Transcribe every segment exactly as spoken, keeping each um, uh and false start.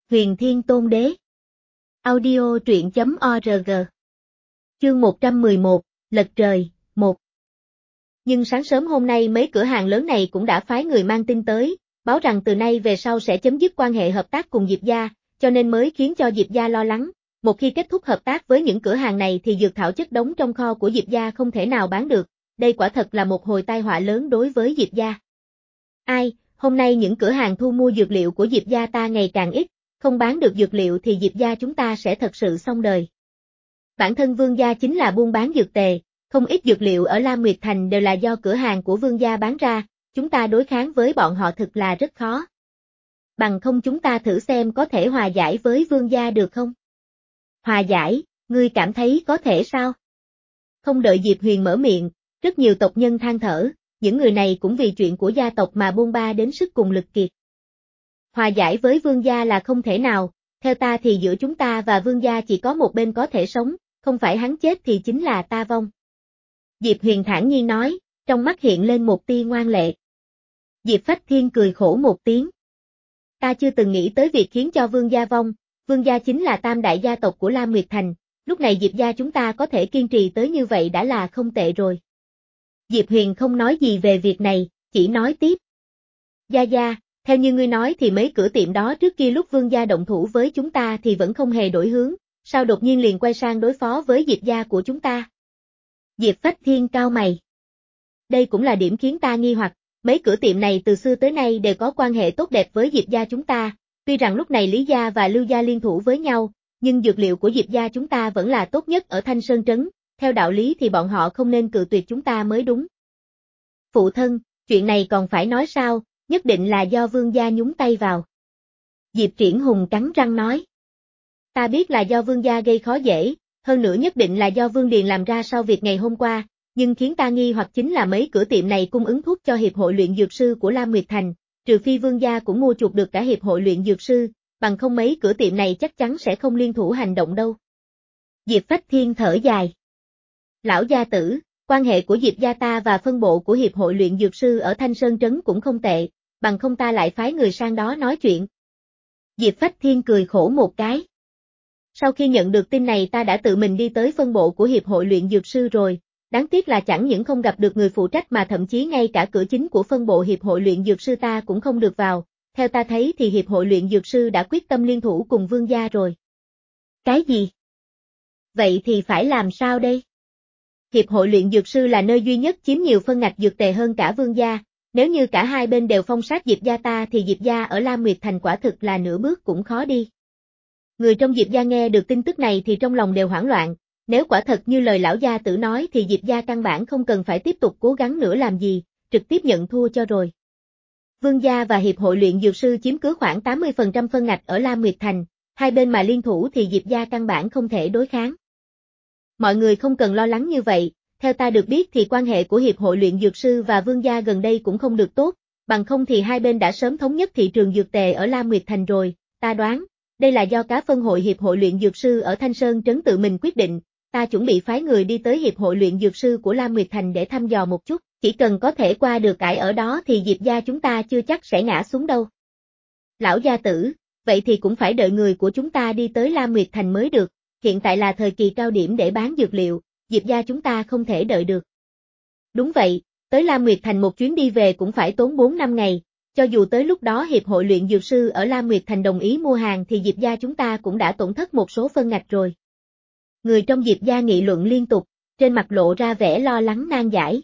Huyền Thiên Tôn Đế. Audio truyện chấm org. Chương một trăm mười một, Lật Trời, một. Nhưng sáng sớm hôm nay mấy cửa hàng lớn này cũng đã phái người mang tin tới, báo rằng từ nay về sau sẽ chấm dứt quan hệ hợp tác cùng Diệp gia, cho nên mới khiến cho Diệp gia lo lắng. Một khi kết thúc hợp tác với những cửa hàng này thì dược thảo chất đống trong kho của Diệp gia không thể nào bán được, đây quả thật là một hồi tai họa lớn đối với Diệp gia. Ai, hôm nay những cửa hàng thu mua dược liệu của Diệp gia ta ngày càng ít, không bán được dược liệu thì Diệp gia chúng ta sẽ thật sự xong đời. Bản thân Vương gia chính là buôn bán dược tề, không ít dược liệu ở Lam Nguyệt Thành đều là do cửa hàng của Vương gia bán ra, chúng ta đối kháng với bọn họ thực là rất khó. Bằng không chúng ta thử xem có thể hòa giải với Vương gia được không? Hòa giải, ngươi cảm thấy có thể sao? Không đợi Diệp Huyền mở miệng, rất nhiều tộc nhân than thở, những người này cũng vì chuyện của gia tộc mà bôn ba đến sức cùng lực kiệt. Hòa giải với Vương gia là không thể nào, theo ta thì giữa chúng ta và Vương gia chỉ có một bên có thể sống, không phải hắn chết thì chính là ta vong. Diệp Huyền thản nhiên nói, trong mắt hiện lên một tia ngoan lệ. Diệp Phách Thiên cười khổ một tiếng. Ta chưa từng nghĩ tới việc khiến cho Vương gia vong, Vương gia chính là tam đại gia tộc của Lam Nguyệt Thành, lúc này Diệp gia chúng ta có thể kiên trì tới như vậy đã là không tệ rồi. Diệp Huyền không nói gì về việc này, chỉ nói tiếp. Gia Gia, theo như ngươi nói thì mấy cửa tiệm đó trước kia lúc Vương gia động thủ với chúng ta thì vẫn không hề đổi hướng, sao đột nhiên liền quay sang đối phó với Diệp gia của chúng ta? Diệp Phách Thiên cau mày. Đây cũng là điểm khiến ta nghi hoặc, mấy cửa tiệm này từ xưa tới nay đều có quan hệ tốt đẹp với Diệp gia chúng ta, tuy rằng lúc này Lý gia và Lưu gia liên thủ với nhau, nhưng dược liệu của Diệp gia chúng ta vẫn là tốt nhất ở Thanh Sơn Trấn, theo đạo lý thì bọn họ không nên cự tuyệt chúng ta mới đúng. Phụ thân, chuyện này còn phải nói sao, nhất định là do Vương gia nhúng tay vào. Diệp Triển Hùng cắn răng nói. Ta biết là do Vương gia gây khó dễ, hơn nữa nhất định là do Vương Điền làm ra sau việc ngày hôm qua, nhưng khiến ta nghi hoặc chính là mấy cửa tiệm này cung ứng thuốc cho Hiệp hội luyện dược sư của Lam Nguyệt Thành, trừ phi Vương gia cũng mua chuộc được cả Hiệp hội luyện dược sư, bằng không mấy cửa tiệm này chắc chắn sẽ không liên thủ hành động đâu. Diệp Phách Thiên thở dài. Lão gia tử, quan hệ của Diệp gia ta và phân bộ của Hiệp hội luyện dược sư ở Thanh Sơn Trấn cũng không tệ, bằng không ta lại phái người sang đó nói chuyện. Diệp Phách Thiên cười khổ một cái. Sau khi nhận được tin này ta đã tự mình đi tới phân bộ của Hiệp hội luyện dược sư rồi, đáng tiếc là chẳng những không gặp được người phụ trách mà thậm chí ngay cả cửa chính của phân bộ Hiệp hội luyện dược sư ta cũng không được vào, theo ta thấy thì Hiệp hội luyện dược sư đã quyết tâm liên thủ cùng Vương gia rồi. Cái gì? Vậy thì phải làm sao đây? Hiệp hội luyện dược sư là nơi duy nhất chiếm nhiều phân ngạch dược tề hơn cả Vương gia, nếu như cả hai bên đều phong sát Diệp gia ta thì Diệp gia ở Lam Nguyệt Thành quả thực là nửa bước cũng khó đi. Người trong Diệp gia nghe được tin tức này thì trong lòng đều hoảng loạn, nếu quả thật như lời lão gia tử nói thì Diệp gia căn bản không cần phải tiếp tục cố gắng nữa làm gì, trực tiếp nhận thua cho rồi. Vương gia và Hiệp hội luyện dược sư chiếm cứ khoảng tám mươi phần trăm phân ngạch ở Lam Nguyệt Thành, hai bên mà liên thủ thì Diệp gia căn bản không thể đối kháng. Mọi người không cần lo lắng như vậy, theo ta được biết thì quan hệ của Hiệp hội luyện dược sư và Vương gia gần đây cũng không được tốt, bằng không thì hai bên đã sớm thống nhất thị trường dược tề ở Lam Nguyệt Thành rồi, ta đoán, đây là do cá phân hội Hiệp hội luyện dược sư ở Thanh Sơn Trấn tự mình quyết định, ta chuẩn bị phái người đi tới Hiệp hội luyện dược sư của Lam Nguyệt Thành để thăm dò một chút, chỉ cần có thể qua được ải ở đó thì Diệp gia chúng ta chưa chắc sẽ ngã xuống đâu. Lão gia tử, vậy thì cũng phải đợi người của chúng ta đi tới Lam Nguyệt Thành mới được. Hiện tại là thời kỳ cao điểm để bán dược liệu, Diệp gia chúng ta không thể đợi được. Đúng vậy, tới Lam Nguyệt Thành một chuyến đi về cũng phải tốn bốn năm ngày, cho dù tới lúc đó Hiệp hội luyện dược sư ở Lam Nguyệt Thành đồng ý mua hàng thì Diệp gia chúng ta cũng đã tổn thất một số phân ngạch rồi. Người trong Diệp gia nghị luận liên tục, trên mặt lộ ra vẻ lo lắng nan giải.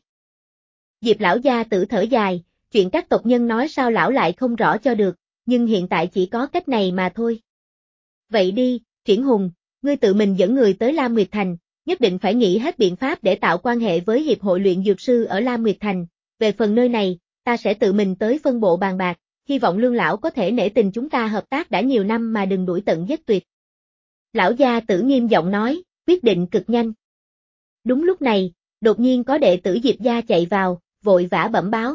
Diệp lão gia tử thở dài, chuyện các tộc nhân nói sao lão lại không rõ cho được, nhưng hiện tại chỉ có cách này mà thôi. Vậy đi, Triển Hùng, ngươi tự mình dẫn người tới Lam Nguyệt Thành, nhất định phải nghĩ hết biện pháp để tạo quan hệ với Hiệp hội luyện dược sư ở Lam Nguyệt Thành, về phần nơi này, ta sẽ tự mình tới phân bộ bàn bạc, hy vọng Lương lão có thể nể tình chúng ta hợp tác đã nhiều năm mà đừng đuổi tận giết tuyệt. Lão gia tử nghiêm giọng nói, quyết định cực nhanh. Đúng lúc này, đột nhiên có đệ tử Diệp gia chạy vào, vội vã bẩm báo.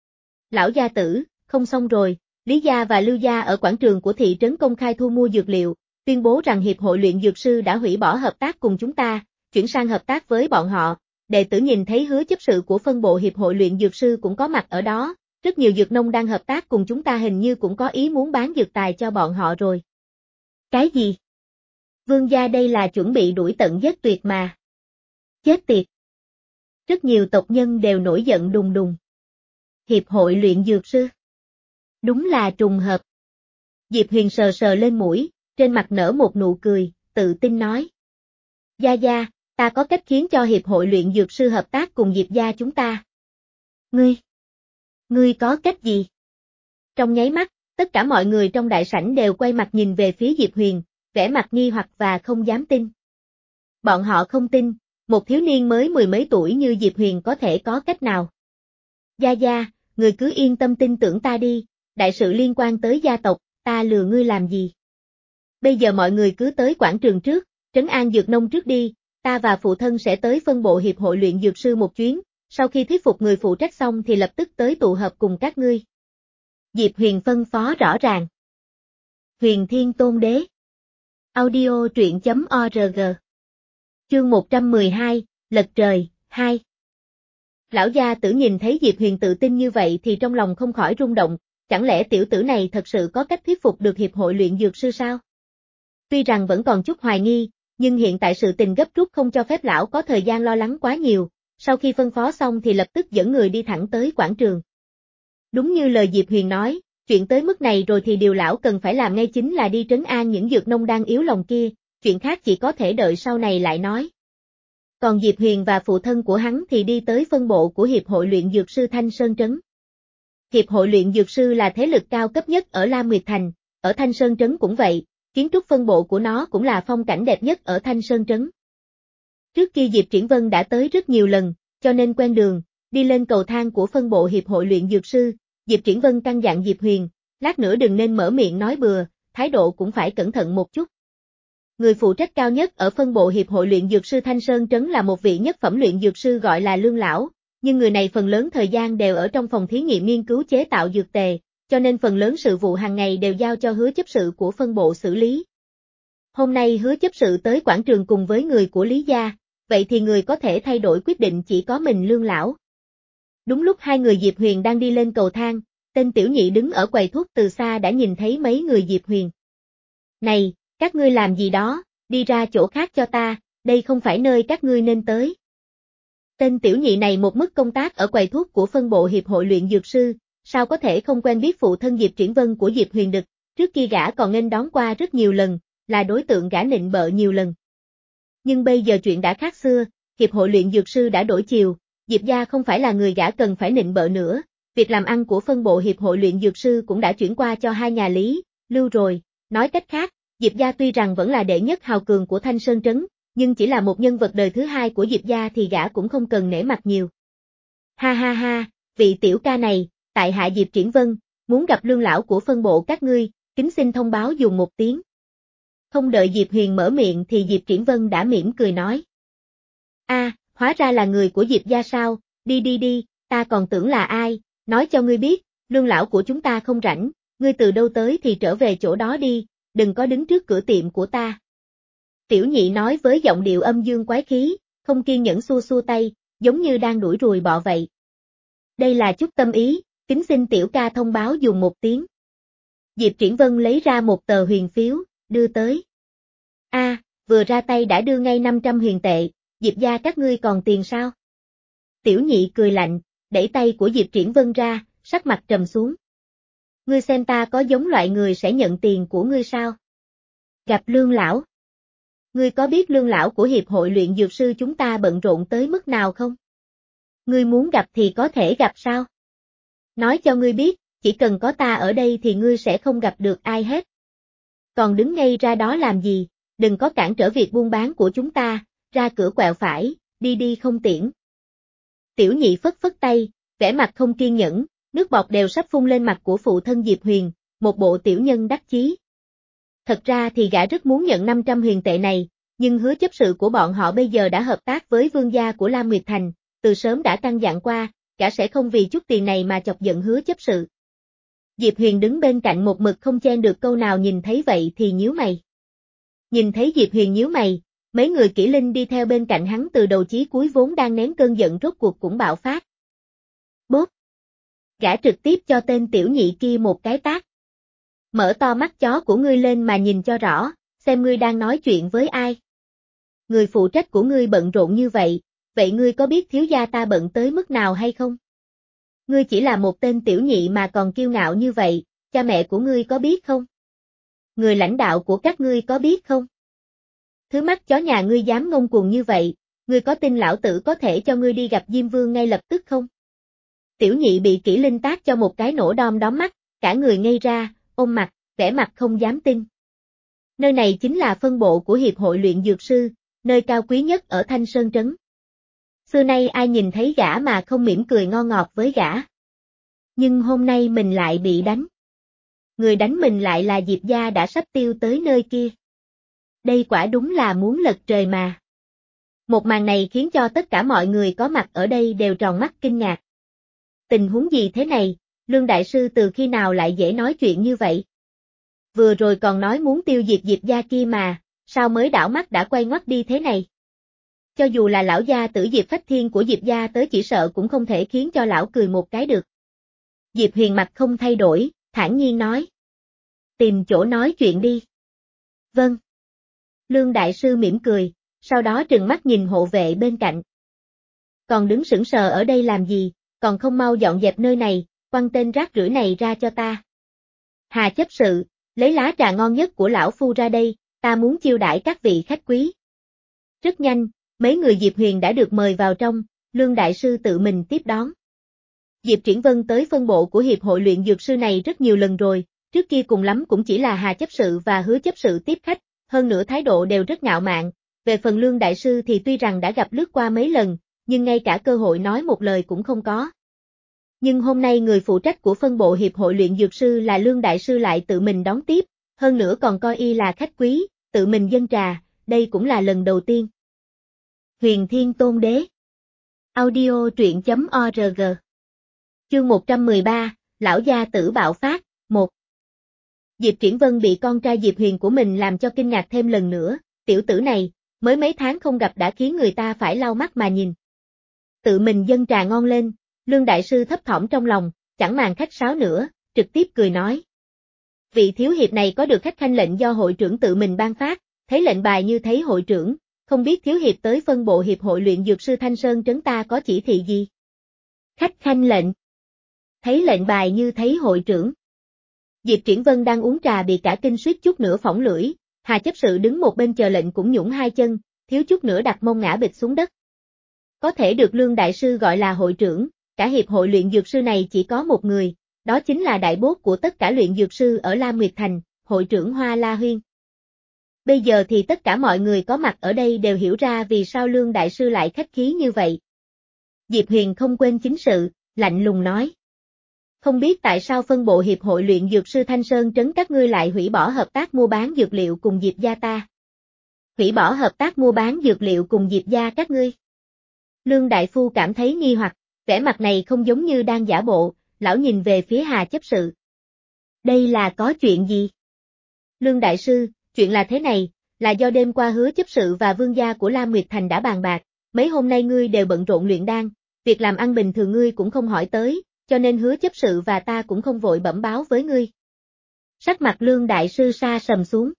Lão gia tử, không xong rồi, Lý gia và Lưu gia ở quảng trường của thị trấn công khai thu mua dược liệu, tuyên bố rằng Hiệp hội luyện dược sư đã hủy bỏ hợp tác cùng chúng ta, chuyển sang hợp tác với bọn họ. Đệ tử nhìn thấy hứa chấp sự của phân bộ Hiệp hội luyện dược sư cũng có mặt ở đó, rất nhiều dược nông đang hợp tác cùng chúng ta hình như cũng có ý muốn bán dược tài cho bọn họ rồi. Cái gì? Vương gia đây là chuẩn bị đuổi tận giết tuyệt mà. Chết tiệt. Rất nhiều tộc nhân đều nổi giận đùng đùng. Hiệp hội luyện dược sư. Đúng là trùng hợp. Diệp Huyền sờ sờ lên mũi, trên mặt nở một nụ cười, tự tin nói. Gia Gia, ta có cách khiến cho hiệp hội luyện dược sư hợp tác cùng Diệp gia chúng ta. Ngươi? Ngươi có cách gì? Trong nháy mắt, tất cả mọi người trong đại sảnh đều quay mặt nhìn về phía Diệp Huyền, vẻ mặt nghi hoặc và không dám tin. Bọn họ không tin, một thiếu niên mới mười mấy tuổi như Diệp Huyền có thể có cách nào. Gia Gia, người cứ yên tâm tin tưởng ta đi, đại sự liên quan tới gia tộc, ta lừa ngươi làm gì. Bây giờ mọi người cứ tới quảng trường trước, trấn an dược nông trước đi, ta và phụ thân sẽ tới phân bộ hiệp hội luyện dược sư một chuyến, sau khi thuyết phục người phụ trách xong thì lập tức tới tụ hợp cùng các ngươi. Diệp Huyền phân phó rõ ràng. Huyền Thiên Tôn Đế. Audio truyện chấm org. Chương một trăm mười hai, Lật Trời, hai. Lão gia tử nhìn thấy Diệp Huyền tự tin như vậy thì trong lòng không khỏi rung động, chẳng lẽ tiểu tử này thật sự có cách thuyết phục được hiệp hội luyện dược sư sao? Tuy rằng vẫn còn chút hoài nghi, nhưng hiện tại sự tình gấp rút không cho phép lão có thời gian lo lắng quá nhiều, sau khi phân phó xong thì lập tức dẫn người đi thẳng tới quảng trường. Đúng như lời Diệp Huyền nói, chuyện tới mức này rồi thì điều lão cần phải làm ngay chính là đi trấn an những dược nông đang yếu lòng kia, chuyện khác chỉ có thể đợi sau này lại nói. Còn Diệp Huyền và phụ thân của hắn thì đi tới phân bộ của Hiệp hội luyện dược sư Thanh Sơn Trấn. Hiệp hội luyện dược sư là thế lực cao cấp nhất ở Lam Nguyệt Thành, ở Thanh Sơn Trấn cũng vậy, kiến trúc phân bộ của nó cũng là phong cảnh đẹp nhất ở Thanh Sơn Trấn. Trước kia Diệp Triển Vân đã tới rất nhiều lần, cho nên quen đường, đi lên cầu thang của phân bộ Hiệp hội luyện dược sư, Diệp Triển Vân căn dặn Diệp Huyền, lát nữa đừng nên mở miệng nói bừa, thái độ cũng phải cẩn thận một chút. Người phụ trách cao nhất ở phân bộ Hiệp hội luyện dược sư Thanh Sơn Trấn là một vị nhất phẩm luyện dược sư gọi là Lương Lão, nhưng người này phần lớn thời gian đều ở trong phòng thí nghiệm nghiên cứu chế tạo dược tề, cho nên phần lớn sự vụ hàng ngày đều giao cho hứa chấp sự của phân bộ xử lý. Hôm nay hứa chấp sự tới quảng trường cùng với người của Lý gia, vậy thì người có thể thay đổi quyết định chỉ có mình Lương Lão. Đúng lúc hai người Diệp Huyền đang đi lên cầu thang, tên tiểu nhị đứng ở quầy thuốc từ xa đã nhìn thấy mấy người Diệp Huyền. Này, các ngươi làm gì đó, đi ra chỗ khác cho ta, đây không phải nơi các ngươi nên tới. Tên tiểu nhị này một mức công tác ở quầy thuốc của phân bộ Hiệp hội luyện dược sư, sao có thể không quen biết phụ thân Diệp Triển Vân của Diệp Huyền Đực, trước kia gã còn nghênh đón qua rất nhiều lần, là đối tượng gã nịnh bợ nhiều lần. Nhưng bây giờ chuyện đã khác xưa, Hiệp hội luyện dược sư đã đổi chiều, Diệp gia không phải là người gã cần phải nịnh bợ nữa, việc làm ăn của phân bộ Hiệp hội luyện dược sư cũng đã chuyển qua cho hai nhà Lý, Lưu rồi, nói cách khác, Diệp gia tuy rằng vẫn là đệ nhất hào cường của Thanh Sơn Trấn, nhưng chỉ là một nhân vật đời thứ hai của Diệp gia thì gã cũng không cần nể mặt nhiều. Ha ha ha, vị tiểu ca này, tại hạ Diệp Triển Vân, muốn gặp Lương Lão của phân bộ các ngươi, kính xin thông báo dùng một tiếng. Không đợi Diệp Huyền mở miệng thì Diệp Triển Vân đã mỉm cười nói. A, hóa ra là người của Diệp gia sao, đi đi đi, ta còn tưởng là ai, nói cho ngươi biết, Lương Lão của chúng ta không rảnh, ngươi từ đâu tới thì trở về chỗ đó đi, đừng có đứng trước cửa tiệm của ta. Tiểu nhị nói với giọng điệu âm dương quái khí, không kiên nhẫn xua xua tay, giống như đang đuổi ruồi bọ vậy. Đây là chút tâm ý, kính xin tiểu ca thông báo dùng một tiếng. Diệp Triển Vân lấy ra một tờ huyền phiếu, đưa tới. A, vừa ra tay đã đưa ngay năm trăm huyền tệ, Diệp gia các ngươi còn tiền sao? Tiểu nhị cười lạnh, đẩy tay của Diệp Triển Vân ra, sắc mặt trầm xuống. Ngươi xem ta có giống loại người sẽ nhận tiền của ngươi sao? Gặp Lương Lão. Ngươi có biết Lương Lão của Hiệp hội luyện dược sư chúng ta bận rộn tới mức nào không? Ngươi muốn gặp thì có thể gặp sao? Nói cho ngươi biết, chỉ cần có ta ở đây thì ngươi sẽ không gặp được ai hết. Còn đứng ngay ra đó làm gì, đừng có cản trở việc buôn bán của chúng ta, ra cửa quẹo phải, đi đi không tiễn. Tiểu nhị phất phất tay, vẻ mặt không kiên nhẫn, nước bọt đều sắp phun lên mặt của phụ thân Diệp Huyền, một bộ tiểu nhân đắc chí. Thật ra thì gã rất muốn nhận năm trăm huyền tệ này, nhưng hứa chấp sự của bọn họ bây giờ đã hợp tác với vương gia của Lam Nguyệt Thành, từ sớm đã căn dặn qua, gã sẽ không vì chút tiền này mà chọc giận hứa chấp sự. Diệp Huyền đứng bên cạnh một mực không chen được câu nào nhìn thấy vậy thì nhíu mày. Nhìn thấy Diệp Huyền nhíu mày, mấy người kỹ linh đi theo bên cạnh hắn từ đầu chí cuối vốn đang nén cơn giận rốt cuộc cũng bạo phát. Bốp! Gã trực tiếp cho tên tiểu nhị kia một cái tát. Mở to mắt chó của ngươi lên mà nhìn cho rõ, xem ngươi đang nói chuyện với ai. Người phụ trách của ngươi bận rộn như vậy, vậy ngươi có biết thiếu gia ta bận tới mức nào hay không? Ngươi chỉ là một tên tiểu nhị mà còn kiêu ngạo như vậy, cha mẹ của ngươi có biết không? Người lãnh đạo của các ngươi có biết không? Thứ mắt chó nhà ngươi dám ngông cuồng như vậy, ngươi có tin lão tử có thể cho ngươi đi gặp Diêm Vương ngay lập tức không? Tiểu nhị bị Kỷ Linh tát cho một cái nổ đom đóm mắt, cả người ngây ra, ôm mặt, vẻ mặt không dám tin. Nơi này chính là phân bộ của Hiệp hội luyện dược sư, nơi cao quý nhất ở Thanh Sơn Trấn. Xưa nay ai nhìn thấy gã mà không mỉm cười ngon ngọt với gã. Nhưng hôm nay mình lại bị đánh. Người đánh mình lại là Diệp gia đã sắp tiêu tới nơi kia. Đây quả đúng là muốn lật trời mà. Một màn này khiến cho tất cả mọi người có mặt ở đây đều tròn mắt kinh ngạc. Tình huống gì thế này, Lương Đại Sư từ khi nào lại dễ nói chuyện như vậy? Vừa rồi còn nói muốn tiêu diệt Diệp gia kia mà, sao mới đảo mắt đã quay ngoắt đi thế này? Cho dù là lão gia tử Diệp Phách Thiên của Diệp gia tới chỉ sợ cũng không thể khiến cho lão cười một cái được. Diệp Huyền mặt không thay đổi, thản nhiên nói. Tìm chỗ nói chuyện đi. Vâng. Lương Đại Sư mỉm cười, sau đó trừng mắt nhìn hộ vệ bên cạnh. Còn đứng sững sờ ở đây làm gì, còn không mau dọn dẹp nơi này, quăng tên rác rưởi này ra cho ta. Hà chấp sự, lấy lá trà ngon nhất của lão phu ra đây, ta muốn chiêu đãi các vị khách quý. Rất nhanh, mấy người Diệp Huyền đã được mời vào trong, Lương Đại Sư tự mình tiếp đón. Diệp Triển Vân tới phân bộ của Hiệp hội luyện dược sư này rất nhiều lần rồi, trước kia cùng lắm cũng chỉ là Hà chấp sự và Hứa chấp sự tiếp khách, hơn nữa thái độ đều rất ngạo mạn. Về phần Lương Đại Sư thì tuy rằng đã gặp lướt qua mấy lần, nhưng ngay cả cơ hội nói một lời cũng không có. Nhưng hôm nay người phụ trách của phân bộ Hiệp hội luyện dược sư là Lương Đại Sư lại tự mình đón tiếp, hơn nữa còn coi y là khách quý, tự mình dâng trà, đây cũng là lần đầu tiên. Huyền Thiên Tôn Đế. Audio truyện chấm org. Chương một trăm mười ba, Lão gia tử bạo phát, một. Diệp Triển Vân bị con trai Diệp Huyền của mình làm cho kinh ngạc thêm lần nữa, tiểu tử này, mới mấy tháng không gặp đã khiến người ta phải lau mắt mà nhìn. Tự mình dâng trà ngon lên, Lương Đại Sư thấp thỏm trong lòng, chẳng màng khách sáo nữa, trực tiếp cười nói. Vị thiếu hiệp này có được khách khanh lệnh do hội trưởng tự mình ban phát, thấy lệnh bài như thấy hội trưởng, không biết thiếu hiệp tới phân bộ Hiệp hội luyện dược sư Thanh Sơn Trấn ta có chỉ thị gì? Khách khanh lệnh. Thấy lệnh bài như thấy hội trưởng. Diệp Triển Vân đang uống trà bị cả kinh suýt chút nữa phỏng lưỡi, Hà chấp sự đứng một bên chờ lệnh cũng nhũn hai chân, thiếu chút nữa đặt mông ngã bịch xuống đất. Có thể được Lương Đại Sư gọi là hội trưởng, cả hiệp hội luyện dược sư này chỉ có một người, đó chính là đại bốt của tất cả luyện dược sư ở Lam Nguyệt Thành, hội trưởng Hoa La Huyên. Bây giờ thì tất cả mọi người có mặt ở đây đều hiểu ra vì sao Lương Đại Sư lại khách khí như vậy. Diệp Huyền không quên chính sự, lạnh lùng nói. Không biết tại sao phân bộ Hiệp hội luyện dược sư Thanh Sơn Trấn các ngươi lại hủy bỏ hợp tác mua bán dược liệu cùng Diệp gia ta. Hủy bỏ hợp tác mua bán dược liệu cùng Diệp gia các ngươi. Lương Đại Phu cảm thấy nghi hoặc, vẻ mặt này không giống như đang giả bộ, lão nhìn về phía Hà chấp sự. Đây là có chuyện gì? Lương Đại Sư, chuyện là thế này, là do đêm qua Hứa chấp sự và vương gia của Lam Nguyệt Thành đã bàn bạc, mấy hôm nay ngươi đều bận rộn luyện đan, việc làm ăn bình thường ngươi cũng không hỏi tới, cho nên Hứa chấp sự và ta cũng không vội bẩm báo với ngươi. Sắc mặt Lương Đại Sư sa sầm xuống.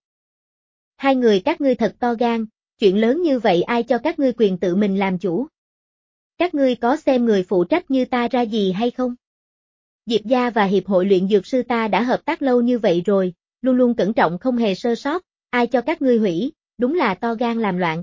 Hai người các ngươi thật to gan, chuyện lớn như vậy ai cho các ngươi quyền tự mình làm chủ? Các ngươi có xem người phụ trách như ta ra gì hay không? Diệp gia và Hiệp hội luyện dược sư ta đã hợp tác lâu như vậy rồi, luôn luôn cẩn trọng không hề sơ sót, ai cho các ngươi hủy, đúng là to gan làm loạn.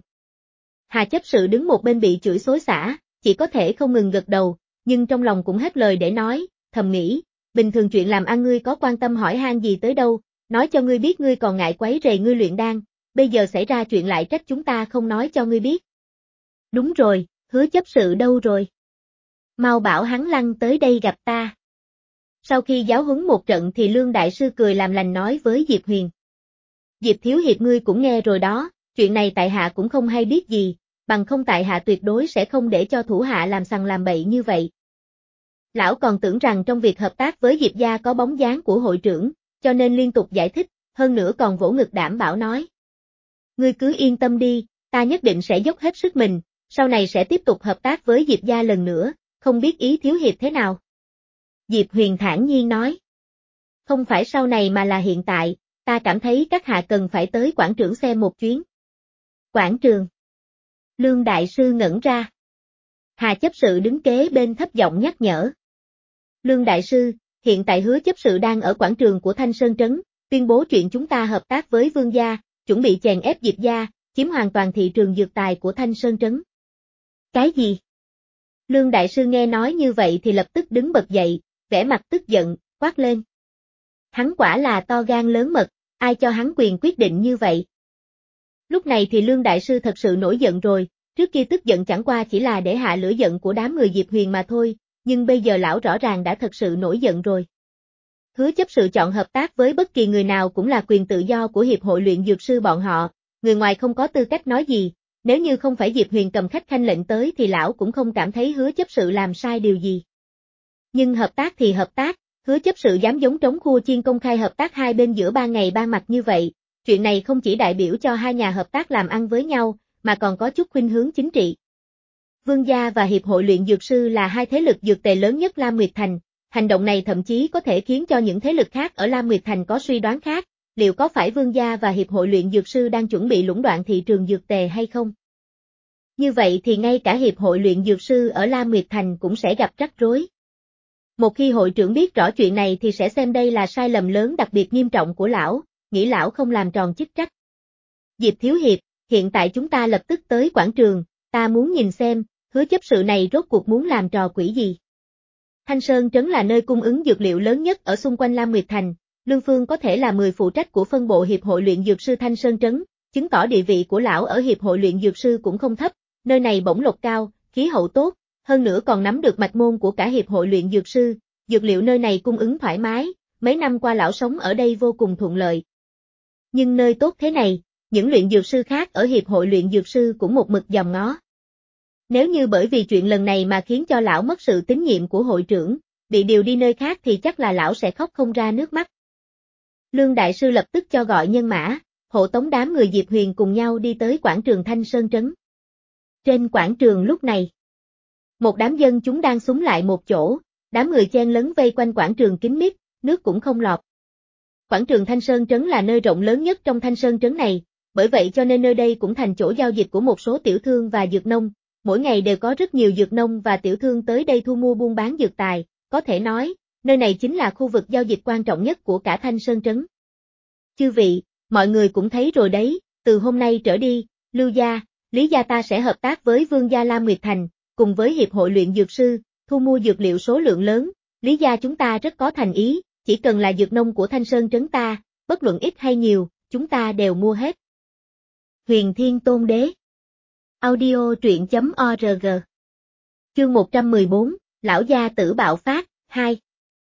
Hà chấp sự đứng một bên bị chửi xối xả, chỉ có thể không ngừng gật đầu, nhưng trong lòng cũng hết lời để nói, thầm nghĩ, bình thường chuyện làm ăn ngươi có quan tâm hỏi han gì tới đâu, nói cho ngươi biết ngươi còn ngại quấy rầy ngươi luyện đan, bây giờ xảy ra chuyện lại trách chúng ta không nói cho ngươi biết. Đúng rồi, Hứa chấp sự đâu rồi? Mau bảo hắn lăn tới đây gặp ta. Sau khi giáo huấn một trận thì Lương Đại Sư cười làm lành nói với Diệp Huyền. Diệp thiếu hiệp ngươi cũng nghe rồi đó, chuyện này tại hạ cũng không hay biết gì, bằng không tại hạ tuyệt đối sẽ không để cho thủ hạ làm sằng làm bậy như vậy. Lão còn tưởng rằng trong việc hợp tác với Diệp gia có bóng dáng của hội trưởng, cho nên liên tục giải thích, hơn nữa còn vỗ ngực đảm bảo nói. Ngươi cứ yên tâm đi, ta nhất định sẽ dốc hết sức mình, sau này sẽ tiếp tục hợp tác với Diệp gia lần nữa, không biết ý thiếu hiệp thế nào. Diệp Huyền thản nhiên nói. Không phải sau này mà là hiện tại, ta cảm thấy các hạ cần phải tới quảng trường xem một chuyến. Quảng trường. Lương đại sư ngẩn ra. Hà chấp sự đứng kế bên thấp giọng nhắc nhở. Lương đại sư, hiện tại Hứa chấp sự đang ở quảng trường của Thanh Sơn Trấn, tuyên bố chuyện chúng ta hợp tác với Vương gia, chuẩn bị chèn ép Diệp gia, chiếm hoàn toàn thị trường dược tài của Thanh Sơn Trấn. Cái gì? Lương đại sư nghe nói như vậy thì lập tức đứng bật dậy, vẻ mặt tức giận, quát lên. Hắn quả là to gan lớn mật, ai cho hắn quyền quyết định như vậy? Lúc này thì Lương đại sư thật sự nổi giận rồi, trước kia tức giận chẳng qua chỉ là để hạ lửa giận của đám người Diệp Huyền mà thôi, nhưng bây giờ lão rõ ràng đã thật sự nổi giận rồi. Hứa chấp sự chọn hợp tác với bất kỳ người nào cũng là quyền tự do của Hiệp hội luyện dược sư bọn họ, người ngoài không có tư cách nói gì, nếu như không phải Diệp Huyền cầm khách khanh lệnh tới thì lão cũng không cảm thấy Hứa chấp sự làm sai điều gì. Nhưng hợp tác thì hợp tác, Hứa chấp sự dám giống trống khua chiên công khai hợp tác hai bên giữa ba ngày ba mặt như vậy, chuyện này không chỉ đại biểu cho hai nhà hợp tác làm ăn với nhau, mà còn có chút khuynh hướng chính trị. Vương gia và Hiệp hội luyện dược sư là hai thế lực dược tề lớn nhất Lam Nguyệt Thành, hành động này thậm chí có thể khiến cho những thế lực khác ở Lam Nguyệt Thành có suy đoán khác, liệu có phải Vương gia và Hiệp hội luyện dược sư đang chuẩn bị lũng đoạn thị trường dược tề hay không? Như vậy thì ngay cả Hiệp hội luyện dược sư ở Lam Nguyệt Thành cũng sẽ gặp rắc rối. Một khi hội trưởng biết rõ chuyện này thì sẽ xem đây là sai lầm lớn đặc biệt nghiêm trọng của lão, nghĩ lão không làm tròn chức trách. Diệp Thiếu Hiệp, hiện tại chúng ta lập tức tới quảng trường, ta muốn nhìn xem, Hứa chấp sự này rốt cuộc muốn làm trò quỷ gì. Thanh Sơn Trấn là nơi cung ứng dược liệu lớn nhất ở xung quanh Lam Nguyệt Thành, Lương Phương có thể là người phụ trách của phân bộ Hiệp hội luyện dược sư Thanh Sơn Trấn, chứng tỏ địa vị của lão ở Hiệp hội luyện dược sư cũng không thấp, nơi này bổng lộc cao, khí hậu tốt, hơn nữa còn nắm được mạch môn của cả Hiệp hội luyện dược sư, dược liệu nơi này cung ứng thoải mái, mấy năm qua lão sống ở đây vô cùng thuận lợi. Nhưng nơi tốt thế này, những luyện dược sư khác ở Hiệp hội luyện dược sư cũng một mực dòm ngó. Nếu như bởi vì chuyện lần này mà khiến cho lão mất sự tín nhiệm của hội trưởng, bị điều đi nơi khác thì chắc là lão sẽ khóc không ra nước mắt. Lương đại sư lập tức cho gọi nhân mã, hộ tống đám người Diệp Huyền cùng nhau đi tới quảng trường Thanh Sơn Trấn. Trên quảng trường lúc này, một đám dân chúng đang xúm lại một chỗ, đám người chen lấn vây quanh quảng trường kín mít, nước cũng không lọt. Quảng trường Thanh Sơn Trấn là nơi rộng lớn nhất trong Thanh Sơn Trấn này, bởi vậy cho nên nơi đây cũng thành chỗ giao dịch của một số tiểu thương và dược nông, mỗi ngày đều có rất nhiều dược nông và tiểu thương tới đây thu mua buôn bán dược tài, có thể nói, nơi này chính là khu vực giao dịch quan trọng nhất của cả Thanh Sơn Trấn. Chư vị, mọi người cũng thấy rồi đấy, từ hôm nay trở đi, Lưu gia, Lý gia ta sẽ hợp tác với Vương gia Lam Nguyệt Thành, cùng với Hiệp hội luyện dược sư, thu mua dược liệu số lượng lớn, Lý gia chúng ta rất có thành ý, chỉ cần là dược nông của Thanh Sơn Trấn ta, bất luận ít hay nhiều, chúng ta đều mua hết. Huyền Thiên Tôn Đế. Audio truyện chấm org. Chương một trăm mười bốn, Lão gia tử bạo phát, hai.